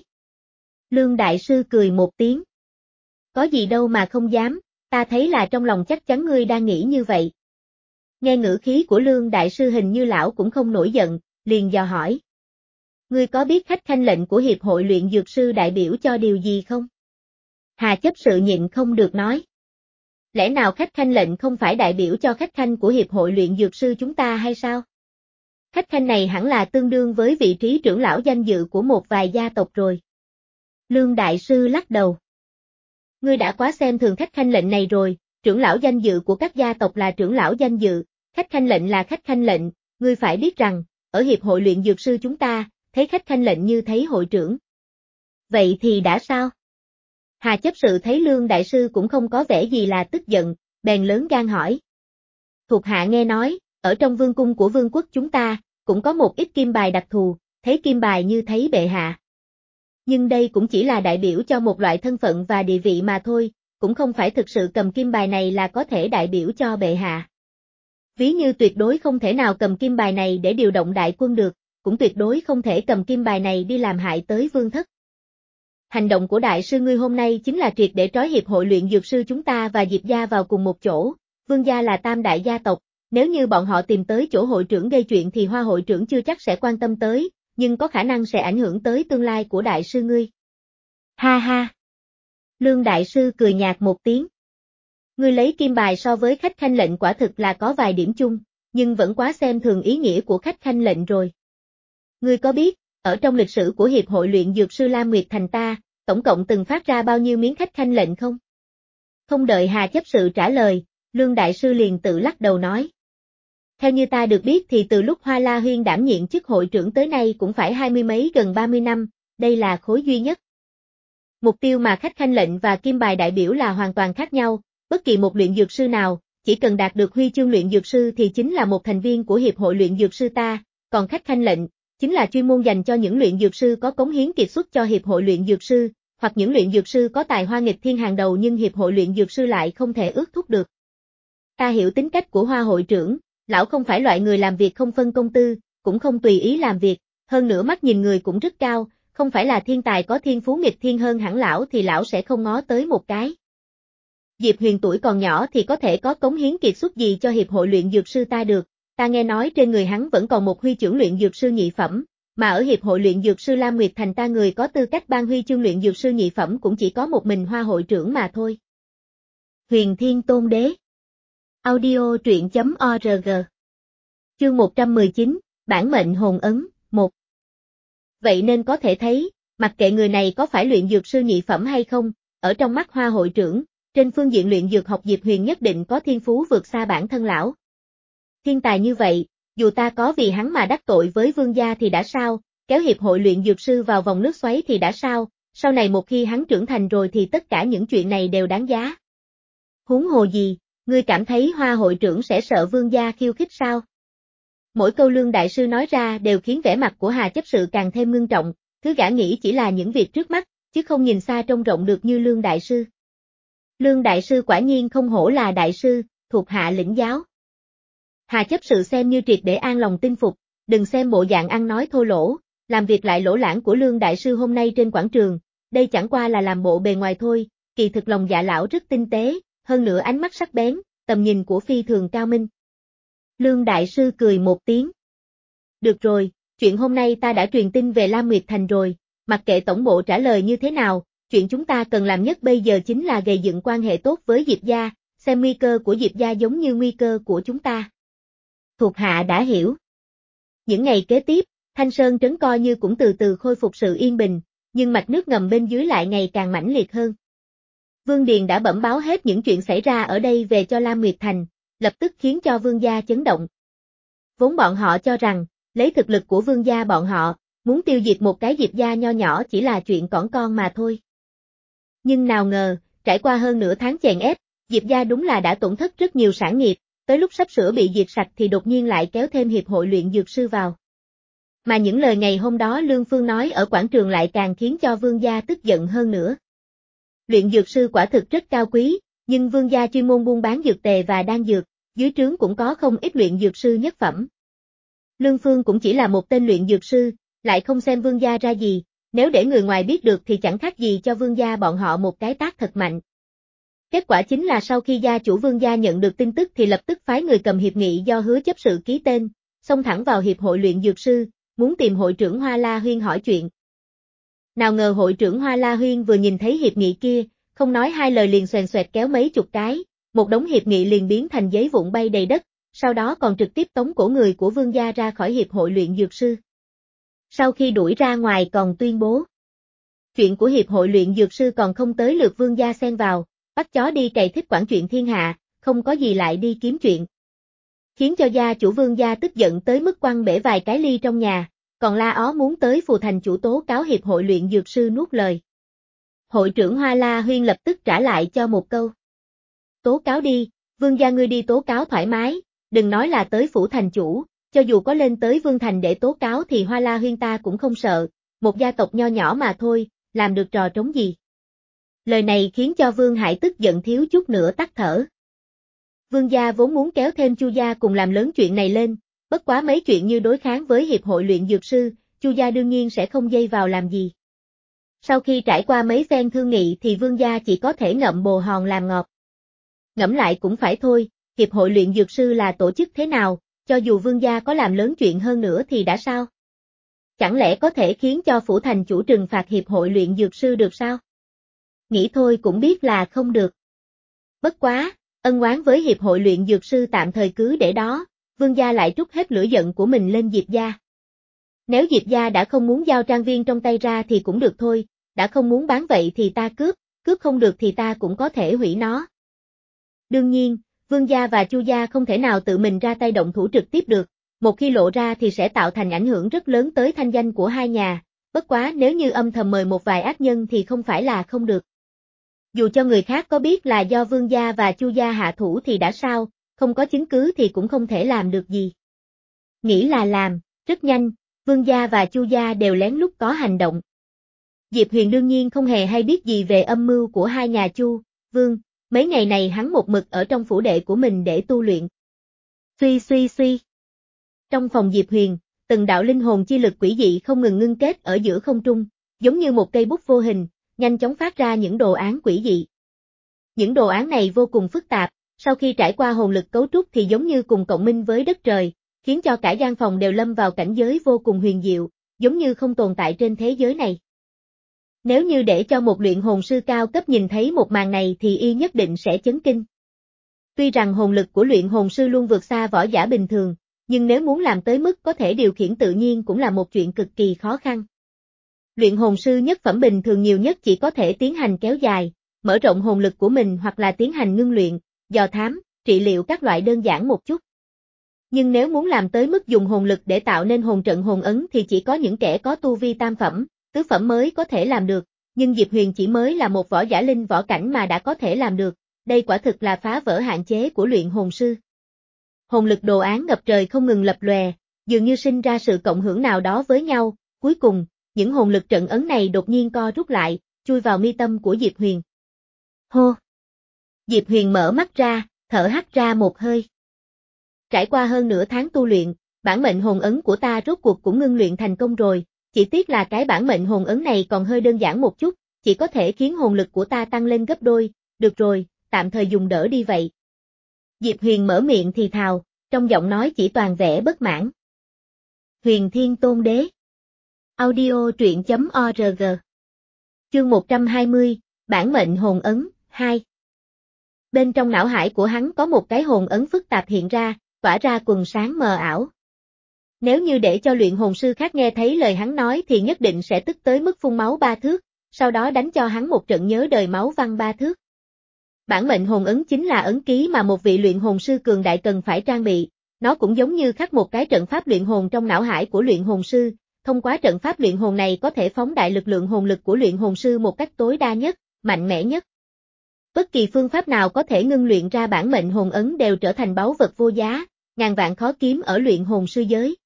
Lương Đại Sư cười một tiếng. Có gì đâu mà không dám, ta thấy là trong lòng chắc chắn ngươi đang nghĩ như vậy. Nghe ngữ khí của Lương Đại Sư hình như lão cũng không nổi giận, liền dò hỏi. Ngươi có biết khách khanh lệnh của Hiệp hội luyện dược sư đại biểu cho điều gì không? Hà chấp sự nhịn không được nói. Lẽ nào khách khanh lệnh không phải đại biểu cho khách khanh của Hiệp hội luyện dược sư chúng ta hay sao? Khách khanh này hẳn là tương đương với vị trí trưởng lão danh dự của một vài gia tộc rồi. Lương Đại Sư lắc đầu. Ngươi đã quá xem thường khách khanh lệnh này rồi, trưởng lão danh dự của các gia tộc là trưởng lão danh dự, khách khanh lệnh là khách khanh lệnh, ngươi phải biết rằng, ở Hiệp hội luyện dược sư chúng ta, thấy khách khanh lệnh như thấy hội trưởng. Vậy thì đã sao? Hà chấp sự thấy Lương Đại Sư cũng không có vẻ gì là tức giận, bèn lớn gan hỏi. Thuộc hạ nghe nói, ở trong vương cung của vương quốc chúng ta, cũng có một ít kim bài đặc thù, thấy kim bài như thấy bệ hạ. Nhưng đây cũng chỉ là đại biểu cho một loại thân phận và địa vị mà thôi, cũng không phải thực sự cầm kim bài này là có thể đại biểu cho bệ hạ. Ví như tuyệt đối không thể nào cầm kim bài này để điều động đại quân được, cũng tuyệt đối không thể cầm kim bài này đi làm hại tới vương thất. Hành động của đại sư ngươi hôm nay chính là triệt để trói hiệp hội luyện dược sư chúng ta và Diệp gia vào cùng một chỗ, Vương gia là tam đại gia tộc, nếu như bọn họ tìm tới chỗ hội trưởng gây chuyện thì Hoa hội trưởng chưa chắc sẽ quan tâm tới, nhưng có khả năng sẽ ảnh hưởng tới tương lai của đại sư ngươi. Ha ha! Lương Đại Sư cười nhạt một tiếng. Ngươi lấy kim bài so với khách khanh lệnh quả thực là có vài điểm chung, nhưng vẫn quá xem thường ý nghĩa của khách khanh lệnh rồi. Ngươi có biết, ở trong lịch sử của Hiệp hội luyện dược sư Lam Nguyệt Thành ta, tổng cộng từng phát ra bao nhiêu miếng khách khanh lệnh không? Không đợi Hà chấp sự trả lời, Lương Đại Sư liền tự lắc đầu nói. Theo như ta được biết thì từ lúc Hoa La Huyên đảm nhiệm chức hội trưởng tới nay cũng phải hai mươi mấy gần ba mươi năm, đây là khối duy nhất. Mục tiêu mà khách khanh lệnh và kim bài đại biểu là hoàn toàn khác nhau, bất kỳ một luyện dược sư nào, chỉ cần đạt được huy chương luyện dược sư thì chính là một thành viên của Hiệp hội luyện dược sư ta, còn khách khanh lệnh, chính là chuyên môn dành cho những luyện dược sư có cống hiến kiệt xuất cho Hiệp hội luyện dược sư, hoặc những luyện dược sư có tài hoa nghịch thiên hàng đầu nhưng Hiệp hội luyện dược sư lại không thể ước thúc được. Ta hiểu tính cách của Hoa hội trưởng, lão không phải loại người làm việc không phân công tư, cũng không tùy ý làm việc, hơn nữa mắt nhìn người cũng rất cao, không phải là thiên tài có thiên phú nghịch thiên hơn hẳn lão thì lão sẽ không ngó tới một cái. Diệp Huyền tuổi còn nhỏ thì có thể có cống hiến kiệt xuất gì cho Hiệp hội luyện dược sư ta được, ta nghe nói trên người hắn vẫn còn một huy chương luyện dược sư nhị phẩm, mà ở Hiệp hội luyện dược sư Lam Nguyệt Thành ta người có tư cách ban huy chương luyện dược sư nhị phẩm cũng chỉ có một mình Hoa hội trưởng mà thôi. Huyền Thiên Tôn Đế. Audio truyện chấm org. Chương một trăm mười chín, Bản mệnh hồn ấn, một. Vậy nên có thể thấy, mặc kệ người này có phải luyện dược sư nhị phẩm hay không, ở trong mắt Hoa hội trưởng, trên phương diện luyện dược học Diệp Huyền nhất định có thiên phú vượt xa bản thân lão. Thiên tài như vậy, dù ta có vì hắn mà đắc tội với vương gia thì đã sao, kéo hiệp hội luyện dược sư vào vòng nước xoáy thì đã sao, sau này một khi hắn trưởng thành rồi thì tất cả những chuyện này đều đáng giá. Huống hồ gì, ngươi cảm thấy Hoa hội trưởng sẽ sợ vương gia khiêu khích sao? Mỗi câu Lương Đại Sư nói ra đều khiến vẻ mặt của Hà chấp sự càng thêm ngưng trọng, thứ gã nghĩ chỉ là những việc trước mắt, chứ không nhìn xa trông rộng được như Lương Đại Sư. Lương Đại Sư quả nhiên không hổ là Đại Sư, thuộc hạ lĩnh giáo. Hà chấp sự xem như triệt để an lòng tin phục, đừng xem bộ dạng ăn nói thô lỗ, làm việc lại lỗ lãng của Lương Đại Sư hôm nay trên quảng trường, đây chẳng qua là làm bộ bề ngoài thôi, kỳ thực lòng dạ lão rất tinh tế, hơn nữa ánh mắt sắc bén, tầm nhìn của phi thường cao minh. Lương Đại Sư cười một tiếng. Được rồi, chuyện hôm nay ta đã truyền tin về Lam Nguyệt Thành rồi, mặc kệ tổng bộ trả lời như thế nào, chuyện chúng ta cần làm nhất bây giờ chính là gây dựng quan hệ tốt với Diệp gia, xem nguy cơ của Diệp gia giống như nguy cơ của chúng ta. Thuộc hạ đã hiểu. Những ngày kế tiếp, Thanh Sơn trấn coi như cũng từ từ khôi phục sự yên bình, nhưng mạch nước ngầm bên dưới lại ngày càng mãnh liệt hơn. Vương Điền đã bẩm báo hết những chuyện xảy ra ở đây về cho Lam Nguyệt Thành, lập tức khiến cho vương gia chấn động. Vốn bọn họ cho rằng, lấy thực lực của vương gia bọn họ, muốn tiêu diệt một cái Diệp gia nho nhỏ chỉ là chuyện cỏn con mà thôi. Nhưng nào ngờ, trải qua hơn nửa tháng chèn ép, Diệp gia đúng là đã tổn thất rất nhiều sản nghiệp, tới lúc sắp sửa bị diệt sạch thì đột nhiên lại kéo thêm hiệp hội luyện dược sư vào. Mà những lời ngày hôm đó Lương Phương nói ở quảng trường lại càng khiến cho Vương gia tức giận hơn nữa. Luyện dược sư quả thực rất cao quý, nhưng Vương gia chuyên môn buôn bán dược tề và đan dược, dưới trướng cũng có không ít luyện dược sư nhất phẩm. Lương Phương cũng chỉ là một tên luyện dược sư, lại không xem Vương gia ra gì, nếu để người ngoài biết được thì chẳng khác gì cho Vương gia bọn họ một cái tát thật mạnh. Kết quả chính là sau khi gia chủ Vương gia nhận được tin tức thì lập tức phái người cầm hiệp nghị do Hứa chấp sự ký tên, xông thẳng vào hiệp hội luyện dược sư, muốn tìm hội trưởng Hoa La Huyên hỏi chuyện. Nào ngờ hội trưởng Hoa La Huyên vừa nhìn thấy hiệp nghị kia, không nói hai lời liền xoèn xoẹt kéo mấy chục cái, một đống hiệp nghị liền biến thành giấy vụn bay đầy đất, sau đó còn trực tiếp tống cổ người của Vương gia ra khỏi hiệp hội luyện dược sư. Sau khi đuổi ra ngoài còn tuyên bố, chuyện của hiệp hội luyện dược sư còn không tới lượt Vương gia xen vào, bắt chó đi cày thích quản chuyện thiên hạ, không có gì lại đi kiếm chuyện. Khiến cho gia chủ Vương gia tức giận tới mức quăng bể vài cái ly trong nhà, còn la ó muốn tới phù thành chủ tố cáo hiệp hội luyện dược sư nuốt lời. Hội trưởng Hoa La Huyên lập tức trả lại cho một câu. Tố cáo đi, Vương gia ngươi đi tố cáo thoải mái, đừng nói là tới phủ thành chủ, cho dù có lên tới Vương thành để tố cáo thì Hoa La Huyên ta cũng không sợ, một gia tộc nho nhỏ mà thôi, làm được trò trống gì. Lời này khiến cho Vương Hải tức giận thiếu chút nữa tắt thở. Vương gia vốn muốn kéo thêm Chu gia cùng làm lớn chuyện này lên, bất quá mấy chuyện như đối kháng với hiệp hội luyện dược sư, Chu gia đương nhiên sẽ không dây vào làm gì. Sau khi trải qua mấy phen thương nghị thì Vương gia chỉ có thể ngậm bồ hòn làm ngọt. Ngẫm lại cũng phải thôi, hiệp hội luyện dược sư là tổ chức thế nào, cho dù Vương gia có làm lớn chuyện hơn nữa thì đã sao? Chẳng lẽ có thể khiến cho phủ thành chủ trừng phạt hiệp hội luyện dược sư được sao? Nghĩ thôi cũng biết là không được. Bất quá, ân oán với hiệp hội luyện dược sư tạm thời cứ để đó, Vương gia lại trút hết lửa giận của mình lên Diệp gia. Nếu Diệp gia đã không muốn giao trang viên trong tay ra thì cũng được thôi, đã không muốn bán vậy thì ta cướp, cướp không được thì ta cũng có thể hủy nó. Đương nhiên, Vương gia và Chu gia không thể nào tự mình ra tay động thủ trực tiếp được, một khi lộ ra thì sẽ tạo thành ảnh hưởng rất lớn tới thanh danh của hai nhà, bất quá nếu như âm thầm mời một vài ác nhân thì không phải là không được. Dù cho người khác có biết là do Vương gia và Chu gia hạ thủ thì đã sao, không có chứng cứ thì cũng không thể làm được gì. Nghĩ là làm, rất nhanh, Vương gia và Chu gia đều lén lút có hành động. Diệp Huyền đương nhiên không hề hay biết gì về âm mưu của hai nhà Chu, Vương, mấy ngày này hắn một mực ở trong phủ đệ của mình để tu luyện. Suy suy suy. Trong phòng Diệp Huyền, từng đạo linh hồn chi lực quỷ dị không ngừng ngưng kết ở giữa không trung, giống như một cây bút vô hình, nhanh chóng phát ra những đồ án quỷ dị. Những đồ án này vô cùng phức tạp, sau khi trải qua hồn lực cấu trúc thì giống như cùng cộng minh với đất trời, khiến cho cả gian phòng đều lâm vào cảnh giới vô cùng huyền diệu, giống như không tồn tại trên thế giới này. Nếu như để cho một luyện hồn sư cao cấp nhìn thấy một màn này thì y nhất định sẽ chấn kinh. Tuy rằng hồn lực của luyện hồn sư luôn vượt xa võ giả bình thường, nhưng nếu muốn làm tới mức có thể điều khiển tự nhiên cũng là một chuyện cực kỳ khó khăn. Luyện hồn sư nhất phẩm bình thường nhiều nhất chỉ có thể tiến hành kéo dài, mở rộng hồn lực của mình hoặc là tiến hành ngưng luyện, dò thám, trị liệu các loại đơn giản một chút. Nhưng nếu muốn làm tới mức dùng hồn lực để tạo nên hồn trận hồn ấn thì chỉ có những kẻ có tu vi tam phẩm, tứ phẩm mới có thể làm được, nhưng Diệp Huyền chỉ mới là một võ giả linh võ cảnh mà đã có thể làm được, đây quả thực là phá vỡ hạn chế của luyện hồn sư. Hồn lực đồ án ngập trời không ngừng lập lòe, dường như sinh ra sự cộng hưởng nào đó với nhau, cuối cùng, những hồn lực trận ấn này đột nhiên co rút lại, chui vào mi tâm của Diệp Huyền. Hô! Diệp Huyền mở mắt ra, thở hắt ra một hơi. Trải qua hơn nửa tháng tu luyện, bản mệnh hồn ấn của ta rốt cuộc cũng ngưng luyện thành công rồi, chỉ tiếc là cái bản mệnh hồn ấn này còn hơi đơn giản một chút, chỉ có thể khiến hồn lực của ta tăng lên gấp đôi, được rồi, tạm thời dùng đỡ đi vậy. Diệp Huyền mở miệng thì thào, trong giọng nói chỉ toàn vẻ bất mãn. Huyền Thiên Tôn Đế. Audio truyện chấm org. Chương một trăm hai mươi, bản mệnh hồn ấn, hai. Bên trong não hải của hắn có một cái hồn ấn phức tạp hiện ra, tỏa ra quầng sáng mờ ảo. Nếu như để cho luyện hồn sư khác nghe thấy lời hắn nói thì nhất định sẽ tức tới mức phun máu ba thước, sau đó đánh cho hắn một trận nhớ đời máu văng ba thước. Bản mệnh hồn ấn chính là ấn ký mà một vị luyện hồn sư cường đại cần phải trang bị, nó cũng giống như khắc một cái trận pháp luyện hồn trong não hải của luyện hồn sư, thông qua trận pháp luyện hồn này có thể phóng đại lực lượng hồn lực của luyện hồn sư một cách tối đa nhất, mạnh mẽ nhất. Bất kỳ phương pháp nào có thể ngưng luyện ra bản mệnh hồn ấn đều trở thành báu vật vô giá, ngàn vạn khó kiếm ở luyện hồn sư giới.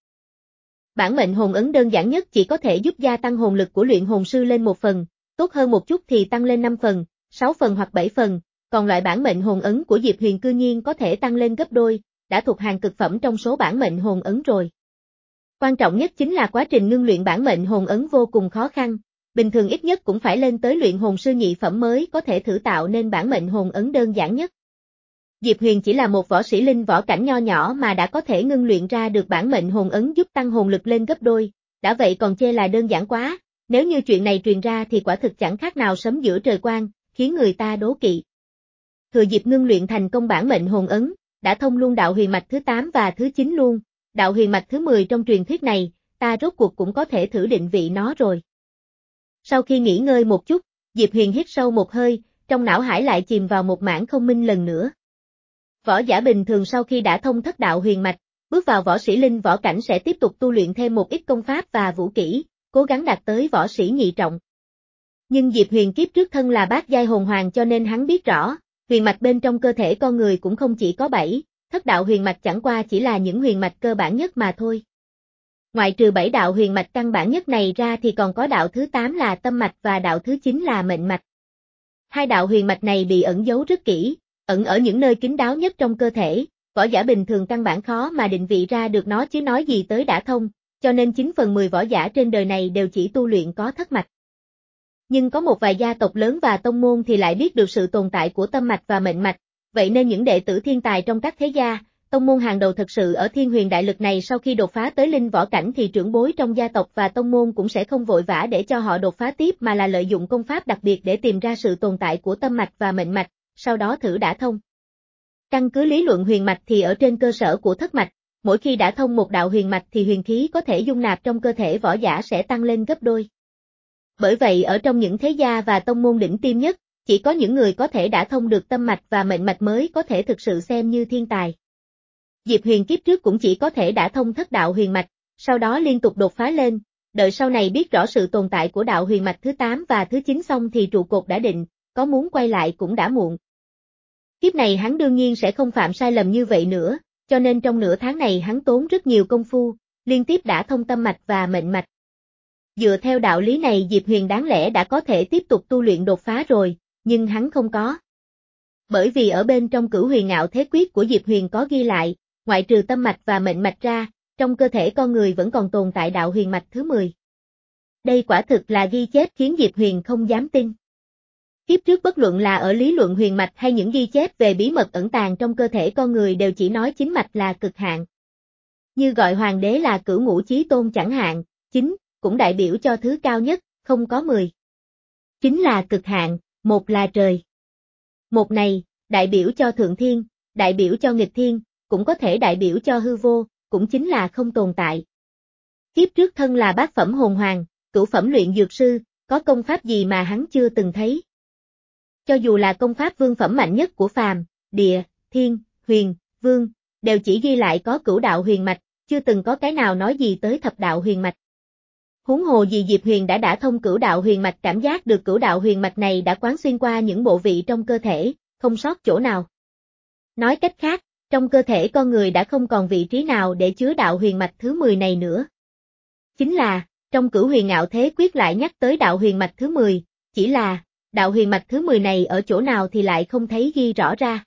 Bản mệnh hồn ấn đơn giản nhất chỉ có thể giúp gia tăng hồn lực của luyện hồn sư lên một phần, tốt hơn một chút thì tăng lên năm phần, sáu phần hoặc bảy phần, còn loại bản mệnh hồn ấn của Diệp Huyền cư nhiên có thể tăng lên gấp đôi, đã thuộc hàng cực phẩm trong số bản mệnh hồn ấn rồi. Quan trọng nhất chính là quá trình ngưng luyện bản mệnh hồn ấn vô cùng khó khăn, bình thường ít nhất cũng phải lên tới luyện hồn sư nhị phẩm mới có thể thử tạo nên bản mệnh hồn ấn đơn giản nhất. Diệp Huyền chỉ là một võ sĩ linh võ cảnh nho nhỏ mà đã có thể ngưng luyện ra được bản mệnh hồn ấn giúp tăng hồn lực lên gấp đôi, đã vậy còn chê là đơn giản quá, nếu như chuyện này truyền ra thì quả thực chẳng khác nào sấm giữa trời quang, khiến người ta đố kỵ. Thừa dịp ngưng luyện thành công bản mệnh hồn ấn, đã thông luôn đạo huyền mạch thứ tám và thứ chín luôn, đạo huyền mạch thứ mười trong truyền thuyết này, ta rốt cuộc cũng có thể thử định vị nó rồi. Sau khi nghỉ ngơi một chút, Diệp Huyền hít sâu một hơi, trong não hải lại chìm vào một mảng không minh lần nữa. Võ giả bình thường sau khi đã thông thất đạo huyền mạch, bước vào võ sĩ linh võ cảnh sẽ tiếp tục tu luyện thêm một ít công pháp và vũ kỹ, cố gắng đạt tới võ sĩ nhị trọng. Nhưng Diệp Huyền kiếp trước thân là bát giai hồn hoàng cho nên hắn biết rõ, huyền mạch bên trong cơ thể con người cũng không chỉ có bảy, thất đạo huyền mạch chẳng qua chỉ là những huyền mạch cơ bản nhất mà thôi. Ngoại trừ bảy đạo huyền mạch căn bản nhất này ra thì còn có đạo thứ tám là tâm mạch và đạo thứ chín là mệnh mạch. Hai đạo huyền mạch này bị ẩn giấu rất kỹ, ẩn ở những nơi kín đáo nhất trong cơ thể, võ giả bình thường căn bản khó mà định vị ra được nó chứ nói gì tới đã thông, cho nên chín phần mười võ giả trên đời này đều chỉ tu luyện có thất mạch. Nhưng có một vài gia tộc lớn và tông môn thì lại biết được sự tồn tại của tâm mạch và mệnh mạch, vậy nên những đệ tử thiên tài trong các thế gia, tông môn hàng đầu thật sự ở Thiên Huyền Đại Lực này sau khi đột phá tới linh võ cảnh thì trưởng bối trong gia tộc và tông môn cũng sẽ không vội vã để cho họ đột phá tiếp mà là lợi dụng công pháp đặc biệt để tìm ra sự tồn tại của tâm mạch và mệnh mạch, sau đó thử đả thông. Căn cứ lý luận huyền mạch thì ở trên cơ sở của thất mạch, mỗi khi đả thông một đạo huyền mạch thì huyền khí có thể dung nạp trong cơ thể võ giả sẽ tăng lên gấp đôi. Bởi vậy ở trong những thế gia và tông môn đỉnh tiêm nhất, chỉ có những người có thể đả thông được tâm mạch và mệnh mạch mới có thể thực sự xem như thiên tài. Diệp Huyền kiếp trước cũng chỉ có thể đả thông thất đạo huyền mạch, sau đó liên tục đột phá lên, đợi sau này biết rõ sự tồn tại của đạo huyền mạch thứ tám và thứ chín xong thì trụ cột đã định, có muốn quay lại cũng đã muộn. Kiếp này hắn đương nhiên sẽ không phạm sai lầm như vậy nữa, cho nên trong nửa tháng này hắn tốn rất nhiều công phu, liên tiếp đả thông tâm mạch và mệnh mạch. Dựa theo đạo lý này Diệp Huyền đáng lẽ đã có thể tiếp tục tu luyện đột phá rồi, nhưng hắn không có. Bởi vì ở bên trong Cửu Huyền Ngạo Thế Quyết của Diệp Huyền có ghi lại, ngoại trừ tâm mạch và mệnh mạch ra, trong cơ thể con người vẫn còn tồn tại đạo huyền mạch thứ mười. Đây quả thực là ghi chép khiến Diệp Huyền không dám tin. Kiếp trước bất luận là ở lý luận huyền mạch hay những ghi chép về bí mật ẩn tàng trong cơ thể con người đều chỉ nói chính mạch là cực hạn. Như gọi hoàng đế là cửu ngũ chí tôn chẳng hạn, chính cũng đại biểu cho thứ cao nhất, không có mười. Chính là cực hạn, một là trời. Một này, đại biểu cho thượng thiên, đại biểu cho nghịch thiên, cũng có thể đại biểu cho hư vô, cũng chính là không tồn tại. Kiếp trước thân là bát phẩm hồn hoàng, cửu phẩm luyện dược sư, có công pháp gì mà hắn chưa từng thấy. Cho dù là công pháp vương phẩm mạnh nhất của phàm, địa, thiên, huyền, vương, đều chỉ ghi lại có cửu đạo huyền mạch, chưa từng có cái nào nói gì tới thập đạo huyền mạch. Huống hồ gì Diệp Huyền đã đả thông cửu đạo huyền mạch cảm giác được cửu đạo huyền mạch này đã quán xuyên qua những bộ vị trong cơ thể, không sót chỗ nào. Nói cách khác, trong cơ thể con người đã không còn vị trí nào để chứa đạo huyền mạch thứ mười này nữa. Chính là, trong Cửu Huyền Ngạo Thế Quyết lại nhắc tới đạo huyền mạch thứ mười, chỉ là, đạo huyền mạch thứ mười này ở chỗ nào thì lại không thấy ghi rõ ra.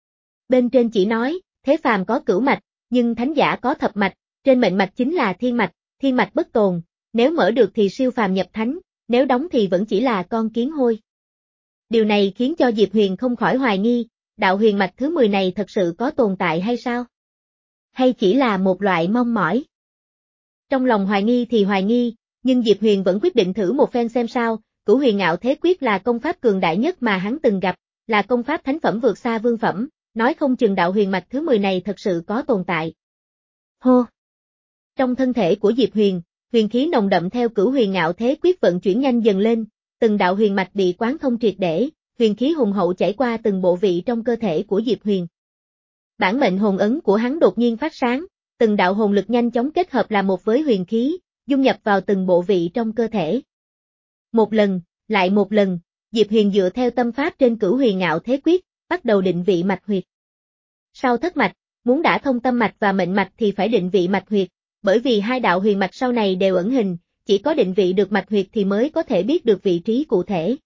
Bên trên chỉ nói, thế phàm có cửu mạch, nhưng thánh giả có thập mạch, trên mệnh mạch chính là thiên mạch, thiên mạch bất tồn, nếu mở được thì siêu phàm nhập thánh, nếu đóng thì vẫn chỉ là con kiến hôi. Điều này khiến cho Diệp Huyền không khỏi hoài nghi, đạo huyền mạch thứ mười này thật sự có tồn tại hay sao? Hay chỉ là một loại mong mỏi? Trong lòng hoài nghi thì hoài nghi, nhưng Diệp Huyền vẫn quyết định thử một phen xem sao. Cửu Huyền Ngạo Thế Quyết là công pháp cường đại nhất mà hắn từng gặp, là công pháp thánh phẩm vượt xa vương phẩm, nói không chừng đạo huyền mạch thứ mười này thật sự có tồn tại. Hô! Trong thân thể của Diệp Huyền, huyền khí nồng đậm theo Cửu Huyền Ngạo Thế Quyết vận chuyển nhanh dần lên, từng đạo huyền mạch bị quán thông triệt để, huyền khí hùng hậu chảy qua từng bộ vị trong cơ thể của Diệp Huyền. Bản mệnh hồn ấn của hắn đột nhiên phát sáng, từng đạo hồn lực nhanh chóng kết hợp là một với huyền khí, dung nhập vào từng bộ vị trong cơ thể. Một lần, lại một lần, Diệp Huyền dựa theo tâm pháp trên Cửu Huyền Ngạo Thế Quyết, bắt đầu định vị mạch huyệt. Sau thất mạch, muốn đả thông tâm mạch và mệnh mạch thì phải định vị mạch huyệt, bởi vì hai đạo huyền mạch sau này đều ẩn hình, chỉ có định vị được mạch huyệt thì mới có thể biết được vị trí cụ thể.